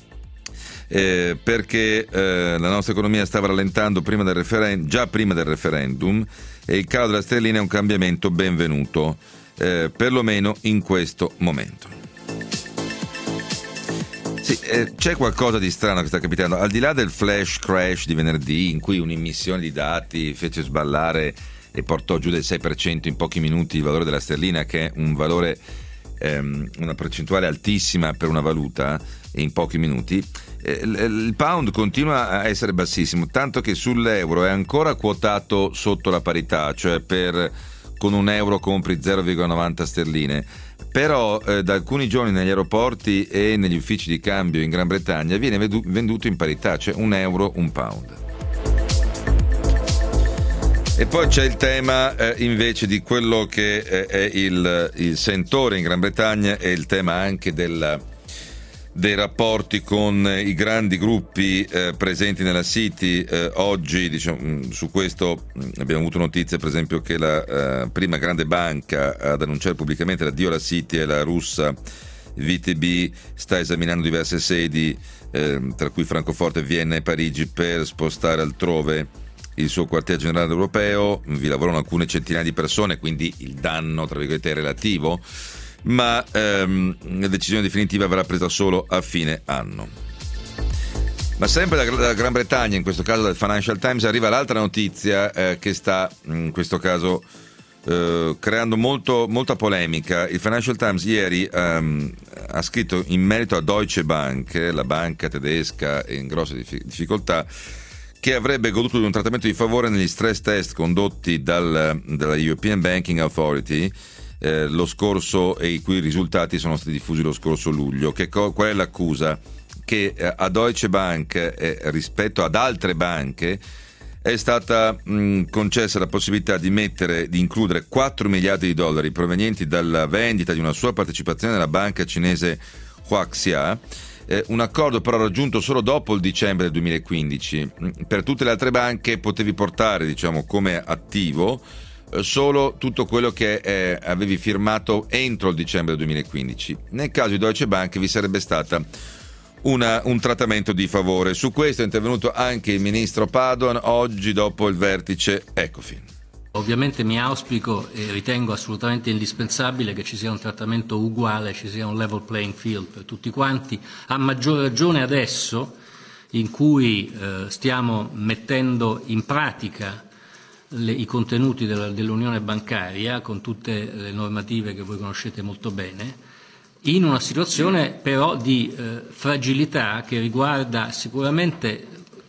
perché la nostra economia stava rallentando già prima del referendum, e il calo della sterlina è un cambiamento benvenuto, perlomeno in questo momento. Sì, c'è qualcosa di strano che sta capitando, al di là del flash crash di venerdì, in cui un'immissione di dati fece sballare e portò giù del 6% in pochi minuti il valore della sterlina, che è un valore, una percentuale altissima per una valuta, in pochi minuti. Il pound continua a essere bassissimo, tanto che sull'euro è ancora quotato sotto la parità, cioè con un euro compri 0,90 sterline, però da alcuni giorni negli aeroporti e negli uffici di cambio in Gran Bretagna viene venduto in parità, cioè un euro un pound. E poi c'è il tema invece di quello che è il sentore in Gran Bretagna, e il tema anche dei rapporti con i grandi gruppi presenti nella City. Oggi, diciamo, su questo abbiamo avuto notizie, per esempio, che la prima grande banca ad annunciare pubblicamente l'addio alla City è la russa VTB. Sta esaminando diverse sedi, tra cui Francoforte, Vienna e Parigi, per spostare altrove il suo quartier generale europeo. Vi lavorano alcune centinaia di persone, quindi il danno, tra virgolette, è relativo, ma la decisione definitiva verrà presa solo a fine anno. Ma sempre dalla Gran Bretagna, in questo caso dal Financial Times, arriva l'altra notizia che sta in questo caso creando molta polemica. Il Financial Times ieri ha scritto in merito a Deutsche Bank, la banca tedesca in grosse difficoltà, che avrebbe goduto di un trattamento di favore negli stress test condotti dalla European Banking Authority lo scorso, e i cui risultati sono stati diffusi lo scorso luglio. Qual è l'accusa? Che a Deutsche Bank rispetto ad altre banche è stata concessa la possibilità di includere 4 miliardi di dollari provenienti dalla vendita di una sua partecipazione nella banca cinese Huaxia. Un accordo però raggiunto solo dopo il dicembre del 2015. Per tutte le altre banche potevi portare, diciamo, come attivo solo tutto quello che avevi firmato entro il dicembre del 2015. Nel caso di Deutsche Bank vi sarebbe stata un trattamento di favore. Su questo è intervenuto anche il ministro Padoan oggi dopo il vertice Ecofin. Ovviamente mi auspico e ritengo assolutamente indispensabile che ci sia un trattamento uguale, ci sia un level playing field per tutti quanti, a maggior ragione adesso in cui stiamo mettendo in pratica i contenuti dell'unione bancaria, con tutte le normative che voi conoscete molto bene, in una situazione però di fragilità che riguarda sicuramente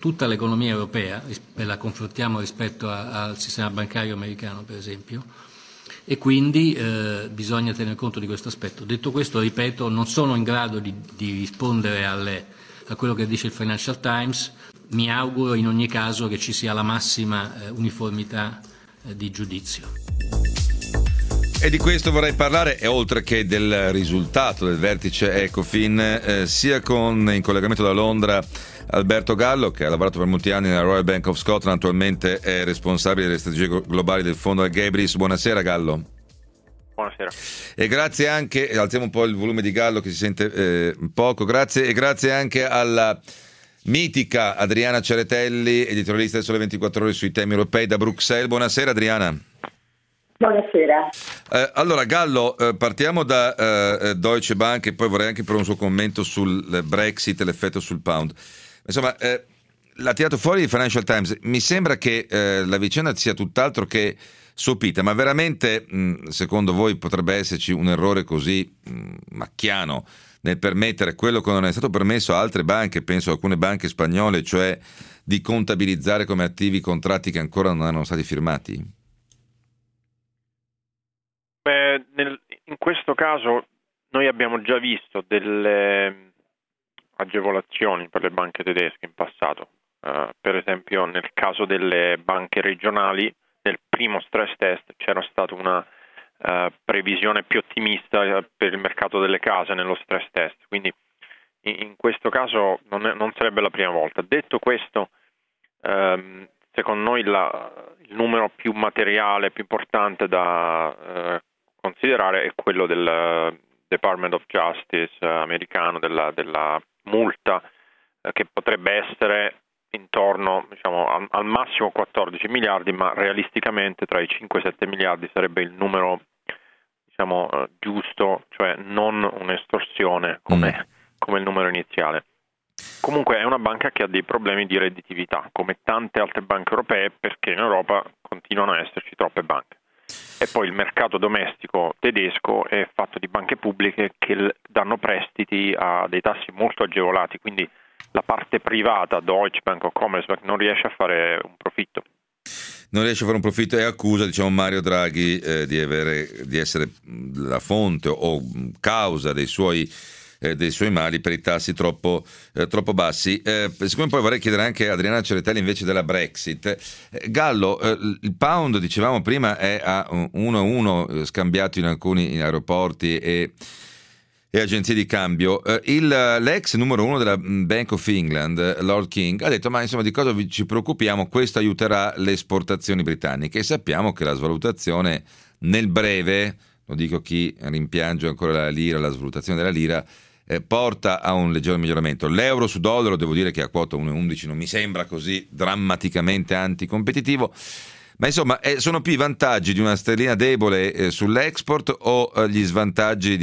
tutta l'economia europea e la confrontiamo rispetto al sistema bancario americano, per esempio, e quindi bisogna tener conto di questo aspetto. Detto questo, ripeto, non sono in grado di rispondere a quello che dice il Financial Times. Mi auguro in ogni caso che ci sia la massima uniformità di giudizio. E di questo vorrei parlare, e oltre che del risultato del vertice Ecofin, sia in collegamento da Londra Alberto Gallo, che ha lavorato per molti anni nella Royal Bank of Scotland, attualmente è responsabile delle strategie globali del fondo Gebris. Buonasera Gallo. Buonasera. E grazie anche, alziamo un po' il volume di Gallo che si sente poco, grazie anche alla mitica Adriana Ceretelli, editorialista del Sole 24 Ore sui temi europei da Bruxelles. Buonasera Adriana. Buonasera. Allora Gallo, partiamo da Deutsche Bank e poi vorrei anche per un suo commento sul Brexit e l'effetto sul pound. Insomma, l'ha tirato fuori il Financial Times. Mi sembra che la vicenda sia tutt'altro che sopita, ma veramente secondo voi potrebbe esserci un errore così macchiano nel permettere quello che non è stato permesso a altre banche, penso a alcune banche spagnole, cioè di contabilizzare come attivi contratti che ancora non erano stati firmati? Beh, in questo caso noi abbiamo già visto delle agevolazioni per le banche tedesche in passato. Per esempio nel caso delle banche regionali, nel primo stress test c'era stata una previsione più ottimista per il mercato delle case nello stress test, quindi in questo caso non sarebbe la prima volta. Detto questo, secondo noi il numero più materiale, più importante da considerare è quello del Department of Justice americano, della multa che potrebbe essere intorno, diciamo, al massimo 14 miliardi, ma realisticamente tra i 5 e 7 miliardi sarebbe il numero, diciamo, giusto, cioè non un'estorsione come il numero iniziale. Comunque è una banca che ha dei problemi di redditività, come tante altre banche europee, perché in Europa continuano a esserci troppe banche. E poi il mercato domestico tedesco è fatto di banche pubbliche che danno prestiti a dei tassi molto agevolati, quindi la parte privata, Deutsche Bank o Commerzbank, non riesce a fare un profitto. Non riesce a fare un profitto e accusa, diciamo, Mario Draghi di essere la fonte o causa dei suoi mali per i tassi troppo bassi. Siccome poi vorrei chiedere anche a Adriana Ceretelli invece della Brexit. Gallo, il pound, dicevamo prima, è a 1-1 scambiato in alcuni aeroporti e agenzie di cambio. L'ex numero 1 della Bank of England, Lord King, ha detto: ma insomma, di cosa ci preoccupiamo? Questo aiuterà le esportazioni britanniche. E sappiamo che la svalutazione nel breve, lo dico chi rimpiange ancora la lira, la svalutazione della lira, porta a un leggero miglioramento. L'euro su dollaro, devo dire che a quota 1,11 non mi sembra così drammaticamente anticompetitivo. Ma insomma, sono più i vantaggi di una sterlina debole sull'export o gli svantaggi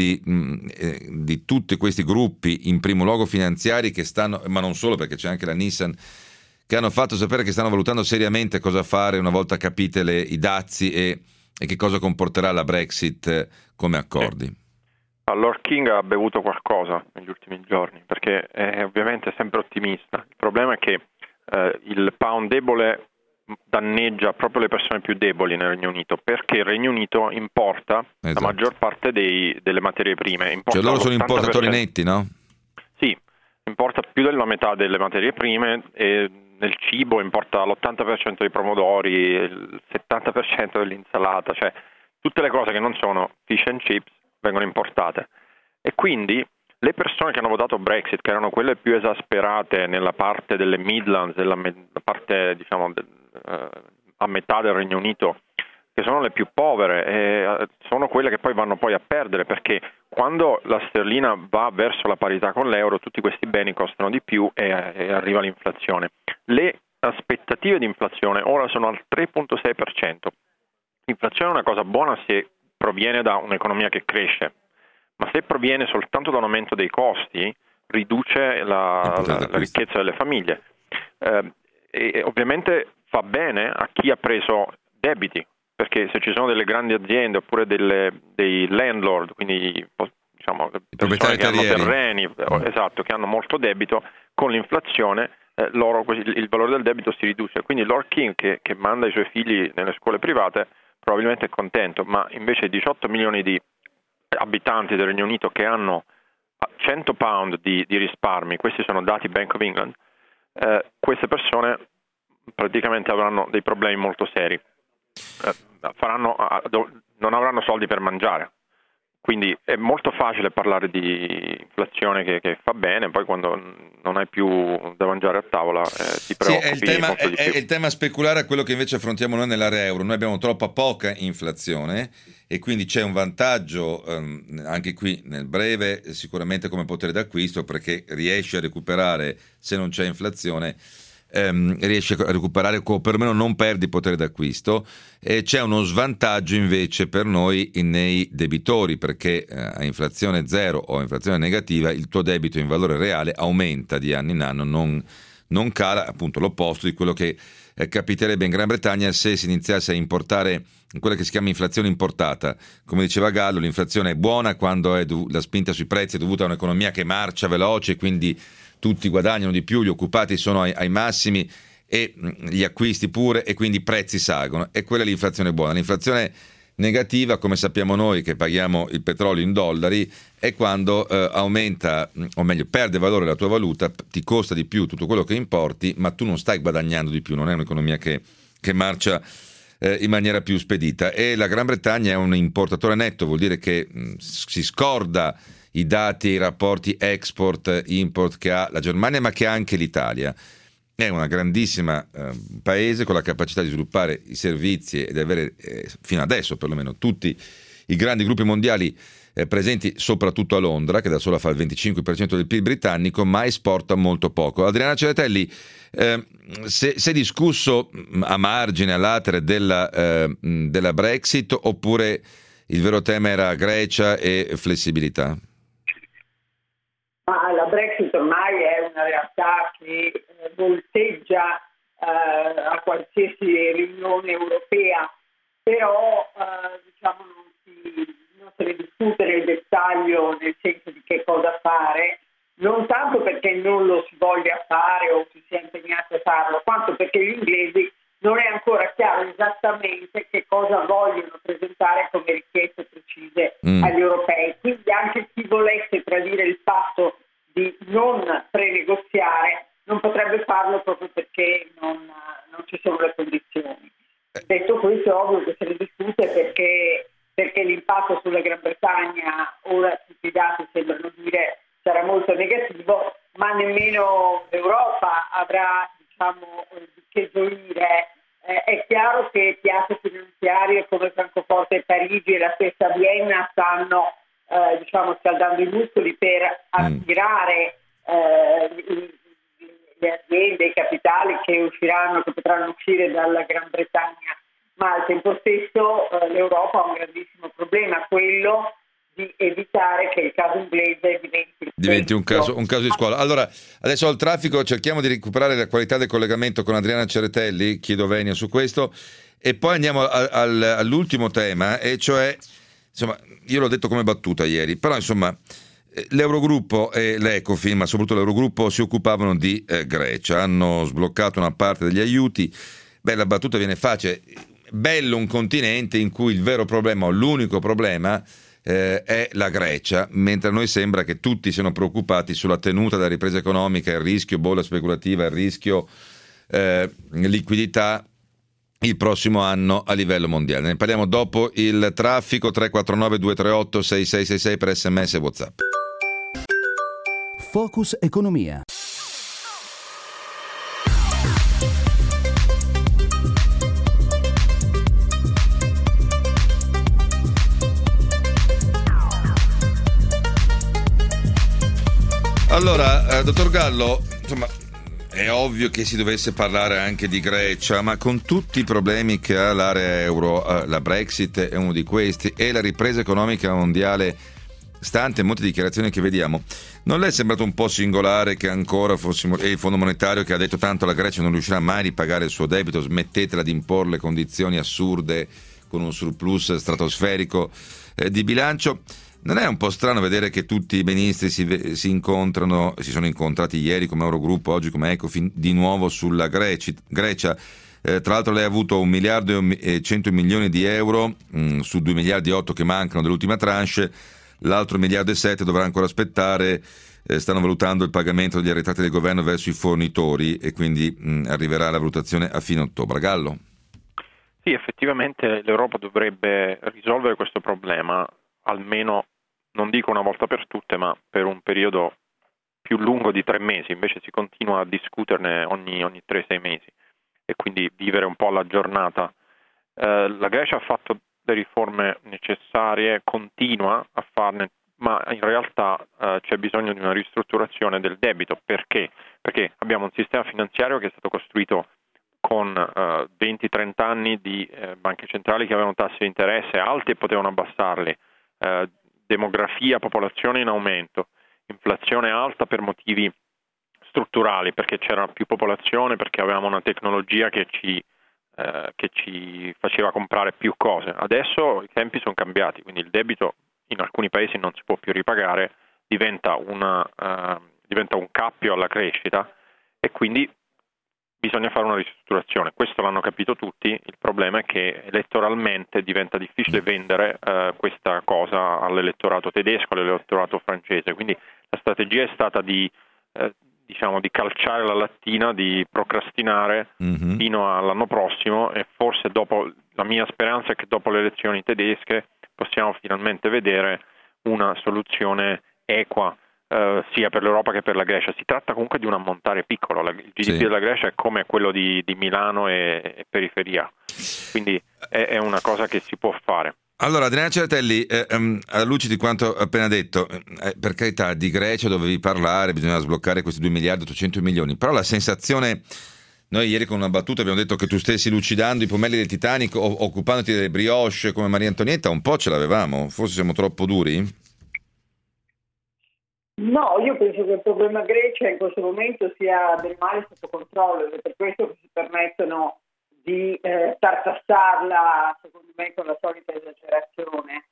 di tutti questi gruppi, in primo luogo finanziari, che stanno, ma non solo, perché c'è anche la Nissan, che hanno fatto sapere che stanno valutando seriamente cosa fare una volta capite i dazi e che cosa comporterà la Brexit come accordi? Lord King ha bevuto qualcosa negli ultimi giorni, perché è ovviamente sempre ottimista. Il problema è che il pound debole danneggia proprio le persone più deboli nel Regno Unito, perché il Regno Unito importa la maggior parte delle materie prime. Cioè loro sono importatori netti, no? Sì, importa più della metà delle materie prime e nel cibo importa l'80% dei pomodori, il 70% dell'insalata, cioè tutte le cose che non sono fish and chips vengono importate. E quindi le persone che hanno votato Brexit, che erano quelle più esasperate nella parte delle Midlands, la parte, diciamo, a metà del Regno Unito, che sono le più povere, sono quelle che poi vanno poi a perdere, perché quando la sterlina va verso la parità con l'euro, tutti questi beni costano di più e arriva l'inflazione. Le aspettative di inflazione ora sono al 3,6%. L'inflazione è una cosa buona se proviene da un'economia che cresce, ma se proviene soltanto da un aumento dei costi, riduce la ricchezza delle famiglie. E ovviamente fa bene a chi ha preso debiti, perché se ci sono delle grandi aziende oppure dei landlord, quindi diciamo persone che hanno terreni, esatto, che hanno molto debito, con l'inflazione il valore del debito si riduce. Quindi Lord King, che manda i suoi figli nelle scuole private, probabilmente è contento, ma invece 18 milioni di abitanti del Regno Unito che hanno 100 pound di risparmi, questi sono dati Bank of England, queste persone praticamente avranno dei problemi molto seri, non avranno soldi per mangiare. Quindi è molto facile parlare di inflazione che fa bene, poi quando non hai più da mangiare a tavola ti preoccupi molto di più. È il tema speculare a quello che invece affrontiamo noi nell'area euro. Noi abbiamo troppa poca inflazione e quindi c'è un vantaggio anche qui nel breve, sicuramente come potere d'acquisto, perché riesci a recuperare, se non c'è inflazione, riesci a recuperare o perlomeno non perdi potere d'acquisto. E c'è uno svantaggio invece per noi nei debitori, perché a inflazione zero o a inflazione negativa il tuo debito in valore reale aumenta di anno in anno, non cala, appunto l'opposto di quello che capiterebbe in Gran Bretagna se si iniziasse a importare quella che si chiama inflazione importata. Come diceva Gallo, l'inflazione è buona quando la spinta sui prezzi è dovuta a un'economia che marcia veloce, quindi tutti guadagnano di più, gli occupati sono ai massimi e gli acquisti pure, e quindi i prezzi salgono, e quella è l'inflazione buona. L'inflazione negativa, come sappiamo noi che paghiamo il petrolio in dollari, è quando aumenta, o meglio perde valore la tua valuta, ti costa di più tutto quello che importi, ma tu non stai guadagnando di più, non è un'economia che marcia in maniera più spedita. E la Gran Bretagna è un importatore netto, vuol dire che si scorda i dati e i rapporti export-import che ha la Germania, ma che ha anche l'Italia. È una grandissima paese con la capacità di sviluppare i servizi e di avere, fino adesso perlomeno, tutti i grandi gruppi mondiali presenti soprattutto a Londra, che da sola fa il 25% del PIL britannico, ma esporta molto poco. Adriana Ceretelli, si è discusso a margine, a latere della Brexit, oppure il vero tema era Grecia e flessibilità? Ma la Brexit ormai è una realtà che volteggia a qualsiasi riunione europea, però diciamo non se ne discute nel dettaglio, nel senso di che cosa fare, non tanto perché non lo si voglia fare o si sia impegnati a farlo, quanto perché gli inglesi non è ancora chiaro esattamente che cosa vogliono presentare come richieste precise agli europei. Quindi anche chi volesse tradire il patto di non prenegoziare non potrebbe farlo proprio perché non ci sono le condizioni. Detto questo, è ovvio che se ne discute perché l'impatto sulla Gran Bretagna, ora tutti i dati sembrano dire, sarà molto negativo, ma nemmeno l'Europa avrà che gioire. È chiaro che piazze finanziarie come Francoforte e Parigi e la stessa Vienna stanno scaldando i muscoli per attirare le aziende, i capitali che potranno uscire dalla Gran Bretagna, ma al tempo stesso l'Europa ha un grandissimo problema, quello di evitare che il caso inglese diventi un caso di scuola. Allora, adesso al traffico cerchiamo di recuperare la qualità del collegamento con Adriana Ceretelli, chiedo venia su questo, e poi andiamo all'ultimo tema, e cioè, insomma, io l'ho detto come battuta ieri, però insomma l'Eurogruppo e l'Ecofin, ma soprattutto l'Eurogruppo, si occupavano di Grecia, hanno sbloccato una parte degli aiuti. La battuta viene facile, bello un continente in cui il vero problema, o l'unico problema, è la Grecia, mentre a noi sembra che tutti siano preoccupati sulla tenuta della ripresa economica, il rischio bolla speculativa, il rischio liquidità il prossimo anno a livello mondiale. Ne parliamo dopo il traffico. 349 238 6666 per SMS e WhatsApp. Focus Economia. Allora, dottor Gallo, insomma, è ovvio che si dovesse parlare anche di Grecia, ma con tutti i problemi che ha l'area euro, la Brexit è uno di questi, e la ripresa economica mondiale, stante molte dichiarazioni che vediamo, non le è sembrato un po' singolare che ancora fossimo, e il Fondo Monetario che ha detto tanto la Grecia non riuscirà mai a ripagare il suo debito, smettetela di imporle condizioni assurde con un surplus stratosferico di bilancio? Non è un po' strano vedere che tutti i ministri si incontrano, si sono incontrati ieri come Eurogruppo, oggi come Ecofin, di nuovo sulla Grecia? Tra l'altro lei ha avuto 1 miliardo e 100 milioni di euro su 2 miliardi e 8 che mancano dell'ultima tranche, l'altro 1 miliardo e 7 dovrà ancora aspettare. Stanno valutando il pagamento degli arretrati del governo verso i fornitori e quindi arriverà la valutazione a fine ottobre. Gallo? Sì, effettivamente l'Europa dovrebbe risolvere questo problema, almeno non dico una volta per tutte, ma per un periodo più lungo di 3 mesi. Invece si continua a discuterne ogni 3-6 mesi e quindi vivere un po' alla giornata. La Grecia ha fatto le riforme necessarie, continua a farne, ma in realtà c'è bisogno di una ristrutturazione del debito. Perché? Perché abbiamo un sistema finanziario che è stato costruito con 20-30 anni di banche centrali che avevano tassi di interesse alti e potevano abbassarli, demografia, popolazione in aumento, inflazione alta per motivi strutturali, perché c'era più popolazione, perché avevamo una tecnologia che ci faceva comprare più cose. Adesso i tempi sono cambiati, quindi il debito in alcuni paesi non si può più ripagare, diventa un cappio alla crescita e quindi bisogna fare una ristrutturazione. Questo l'hanno capito tutti, il problema è che elettoralmente diventa difficile vendere questa cosa all'elettorato tedesco, all'elettorato francese, quindi la strategia è stata di calciare la lattina, di procrastinare fino all'anno prossimo e forse dopo, la mia speranza è che dopo le elezioni tedesche possiamo finalmente vedere una soluzione equa sia per l'Europa che per la Grecia. Si tratta comunque di un ammontare piccolo, il GDP della Grecia è come quello di Milano e periferia, quindi è una cosa che si può fare. Allora, Adriana Ceratelli, alla luce di quanto appena detto, per carità, di Grecia dovevi parlare, bisogna sbloccare questi 2 miliardi e 800 milioni, però la sensazione, noi ieri con una battuta abbiamo detto che tu stessi lucidando i pomelli del Titanic o occupandoti delle brioche come Maria Antonietta, un po' ce l'avevamo, forse siamo troppo duri? No, io penso che il problema Grecia in questo momento sia del male sotto controllo ed è per questo che si permettono di tartassarla, secondo me, con la solita esagerazione.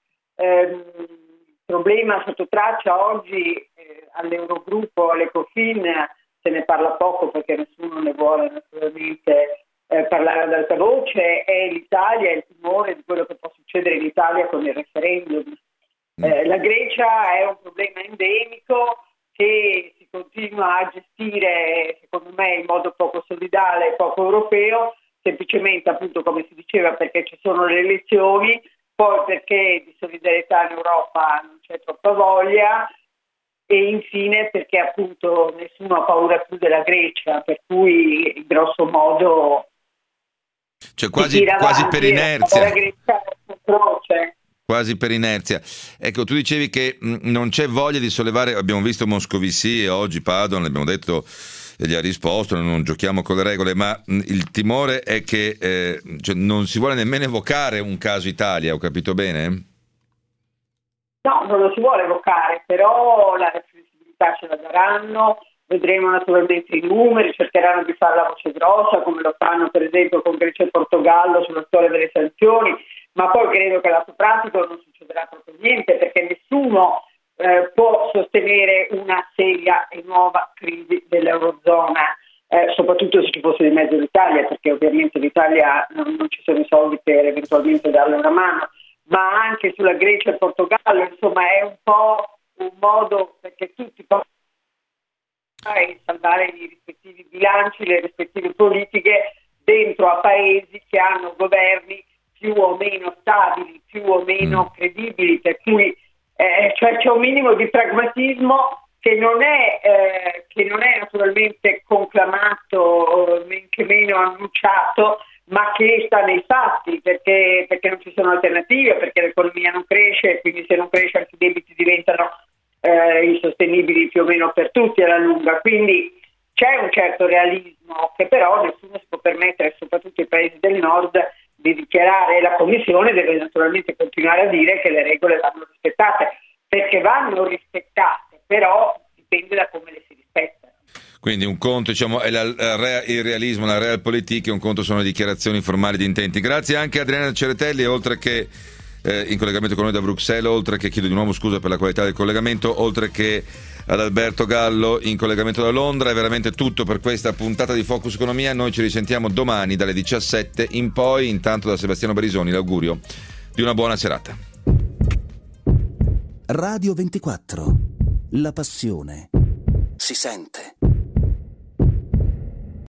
Il problema sotto traccia oggi all'Eurogruppo, all'Ecofin, se ne parla poco perché nessuno ne vuole naturalmente parlare ad alta voce, è l'Italia, è il timore di quello che può succedere in Italia con il referendum. La Grecia è un problema endemico che si continua a gestire, secondo me, in modo poco solidale e poco europeo, semplicemente, appunto, come si diceva, perché ci sono le elezioni, poi perché di solidarietà in Europa non c'è troppa voglia e infine perché, appunto, nessuno ha paura più della Grecia, per cui, grosso modo, cioè quasi per inerzia. La Grecia è croce. Quasi per inerzia. Ecco, tu dicevi che non c'è voglia di sollevare, abbiamo visto Moscovici e oggi Padoan, l'abbiamo detto, gli ha risposto, non giochiamo con le regole, ma il timore è che cioè non si vuole nemmeno evocare un caso Italia, ho capito bene? No, non lo si vuole evocare, però la flessibilità ce la daranno, vedremo naturalmente i numeri, cercheranno di fare la voce grossa, come lo fanno per esempio con Grecia e Portogallo sulla storia delle sanzioni, ma poi credo che a lato pratico non succederà proprio niente perché nessuno può sostenere una seria e nuova crisi dell'Eurozona, soprattutto se ci fosse di mezzo l'Italia, perché ovviamente l'Italia non ci sono i soldi per eventualmente darle una mano, ma anche sulla Grecia e Portogallo, insomma è un po' un modo perché tutti possano salvare i rispettivi bilanci, le rispettive politiche dentro a paesi che hanno governi più o meno stabili, più o meno credibili, per cui cioè c'è un minimo di pragmatismo che non è naturalmente conclamato, men che meno annunciato, ma che sta nei fatti, perché non ci sono alternative, perché l'economia non cresce e quindi se non cresce anche i debiti diventano insostenibili più o meno per tutti alla lunga, quindi c'è un certo realismo che però nessuno si può permettere, soprattutto i paesi del nord, di dichiarare, e la Commissione deve naturalmente continuare a dire che le regole vanno rispettate, perché vanno rispettate, però dipende da come le si rispettano. Quindi un conto, diciamo, è il realismo, la realpolitik, e un conto sono le dichiarazioni formali di intenti. Grazie anche a Adriana Ceratelli, oltre che in collegamento con noi da Bruxelles, oltre che, chiedo di nuovo scusa per la qualità del collegamento, oltre che ad Alberto Gallo in collegamento da Londra. È veramente tutto per questa puntata di Focus Economia. Noi ci risentiamo domani dalle 17 in poi. Intanto da Sebastiano Barisoni l'augurio di una buona serata. Radio 24. La passione si sente.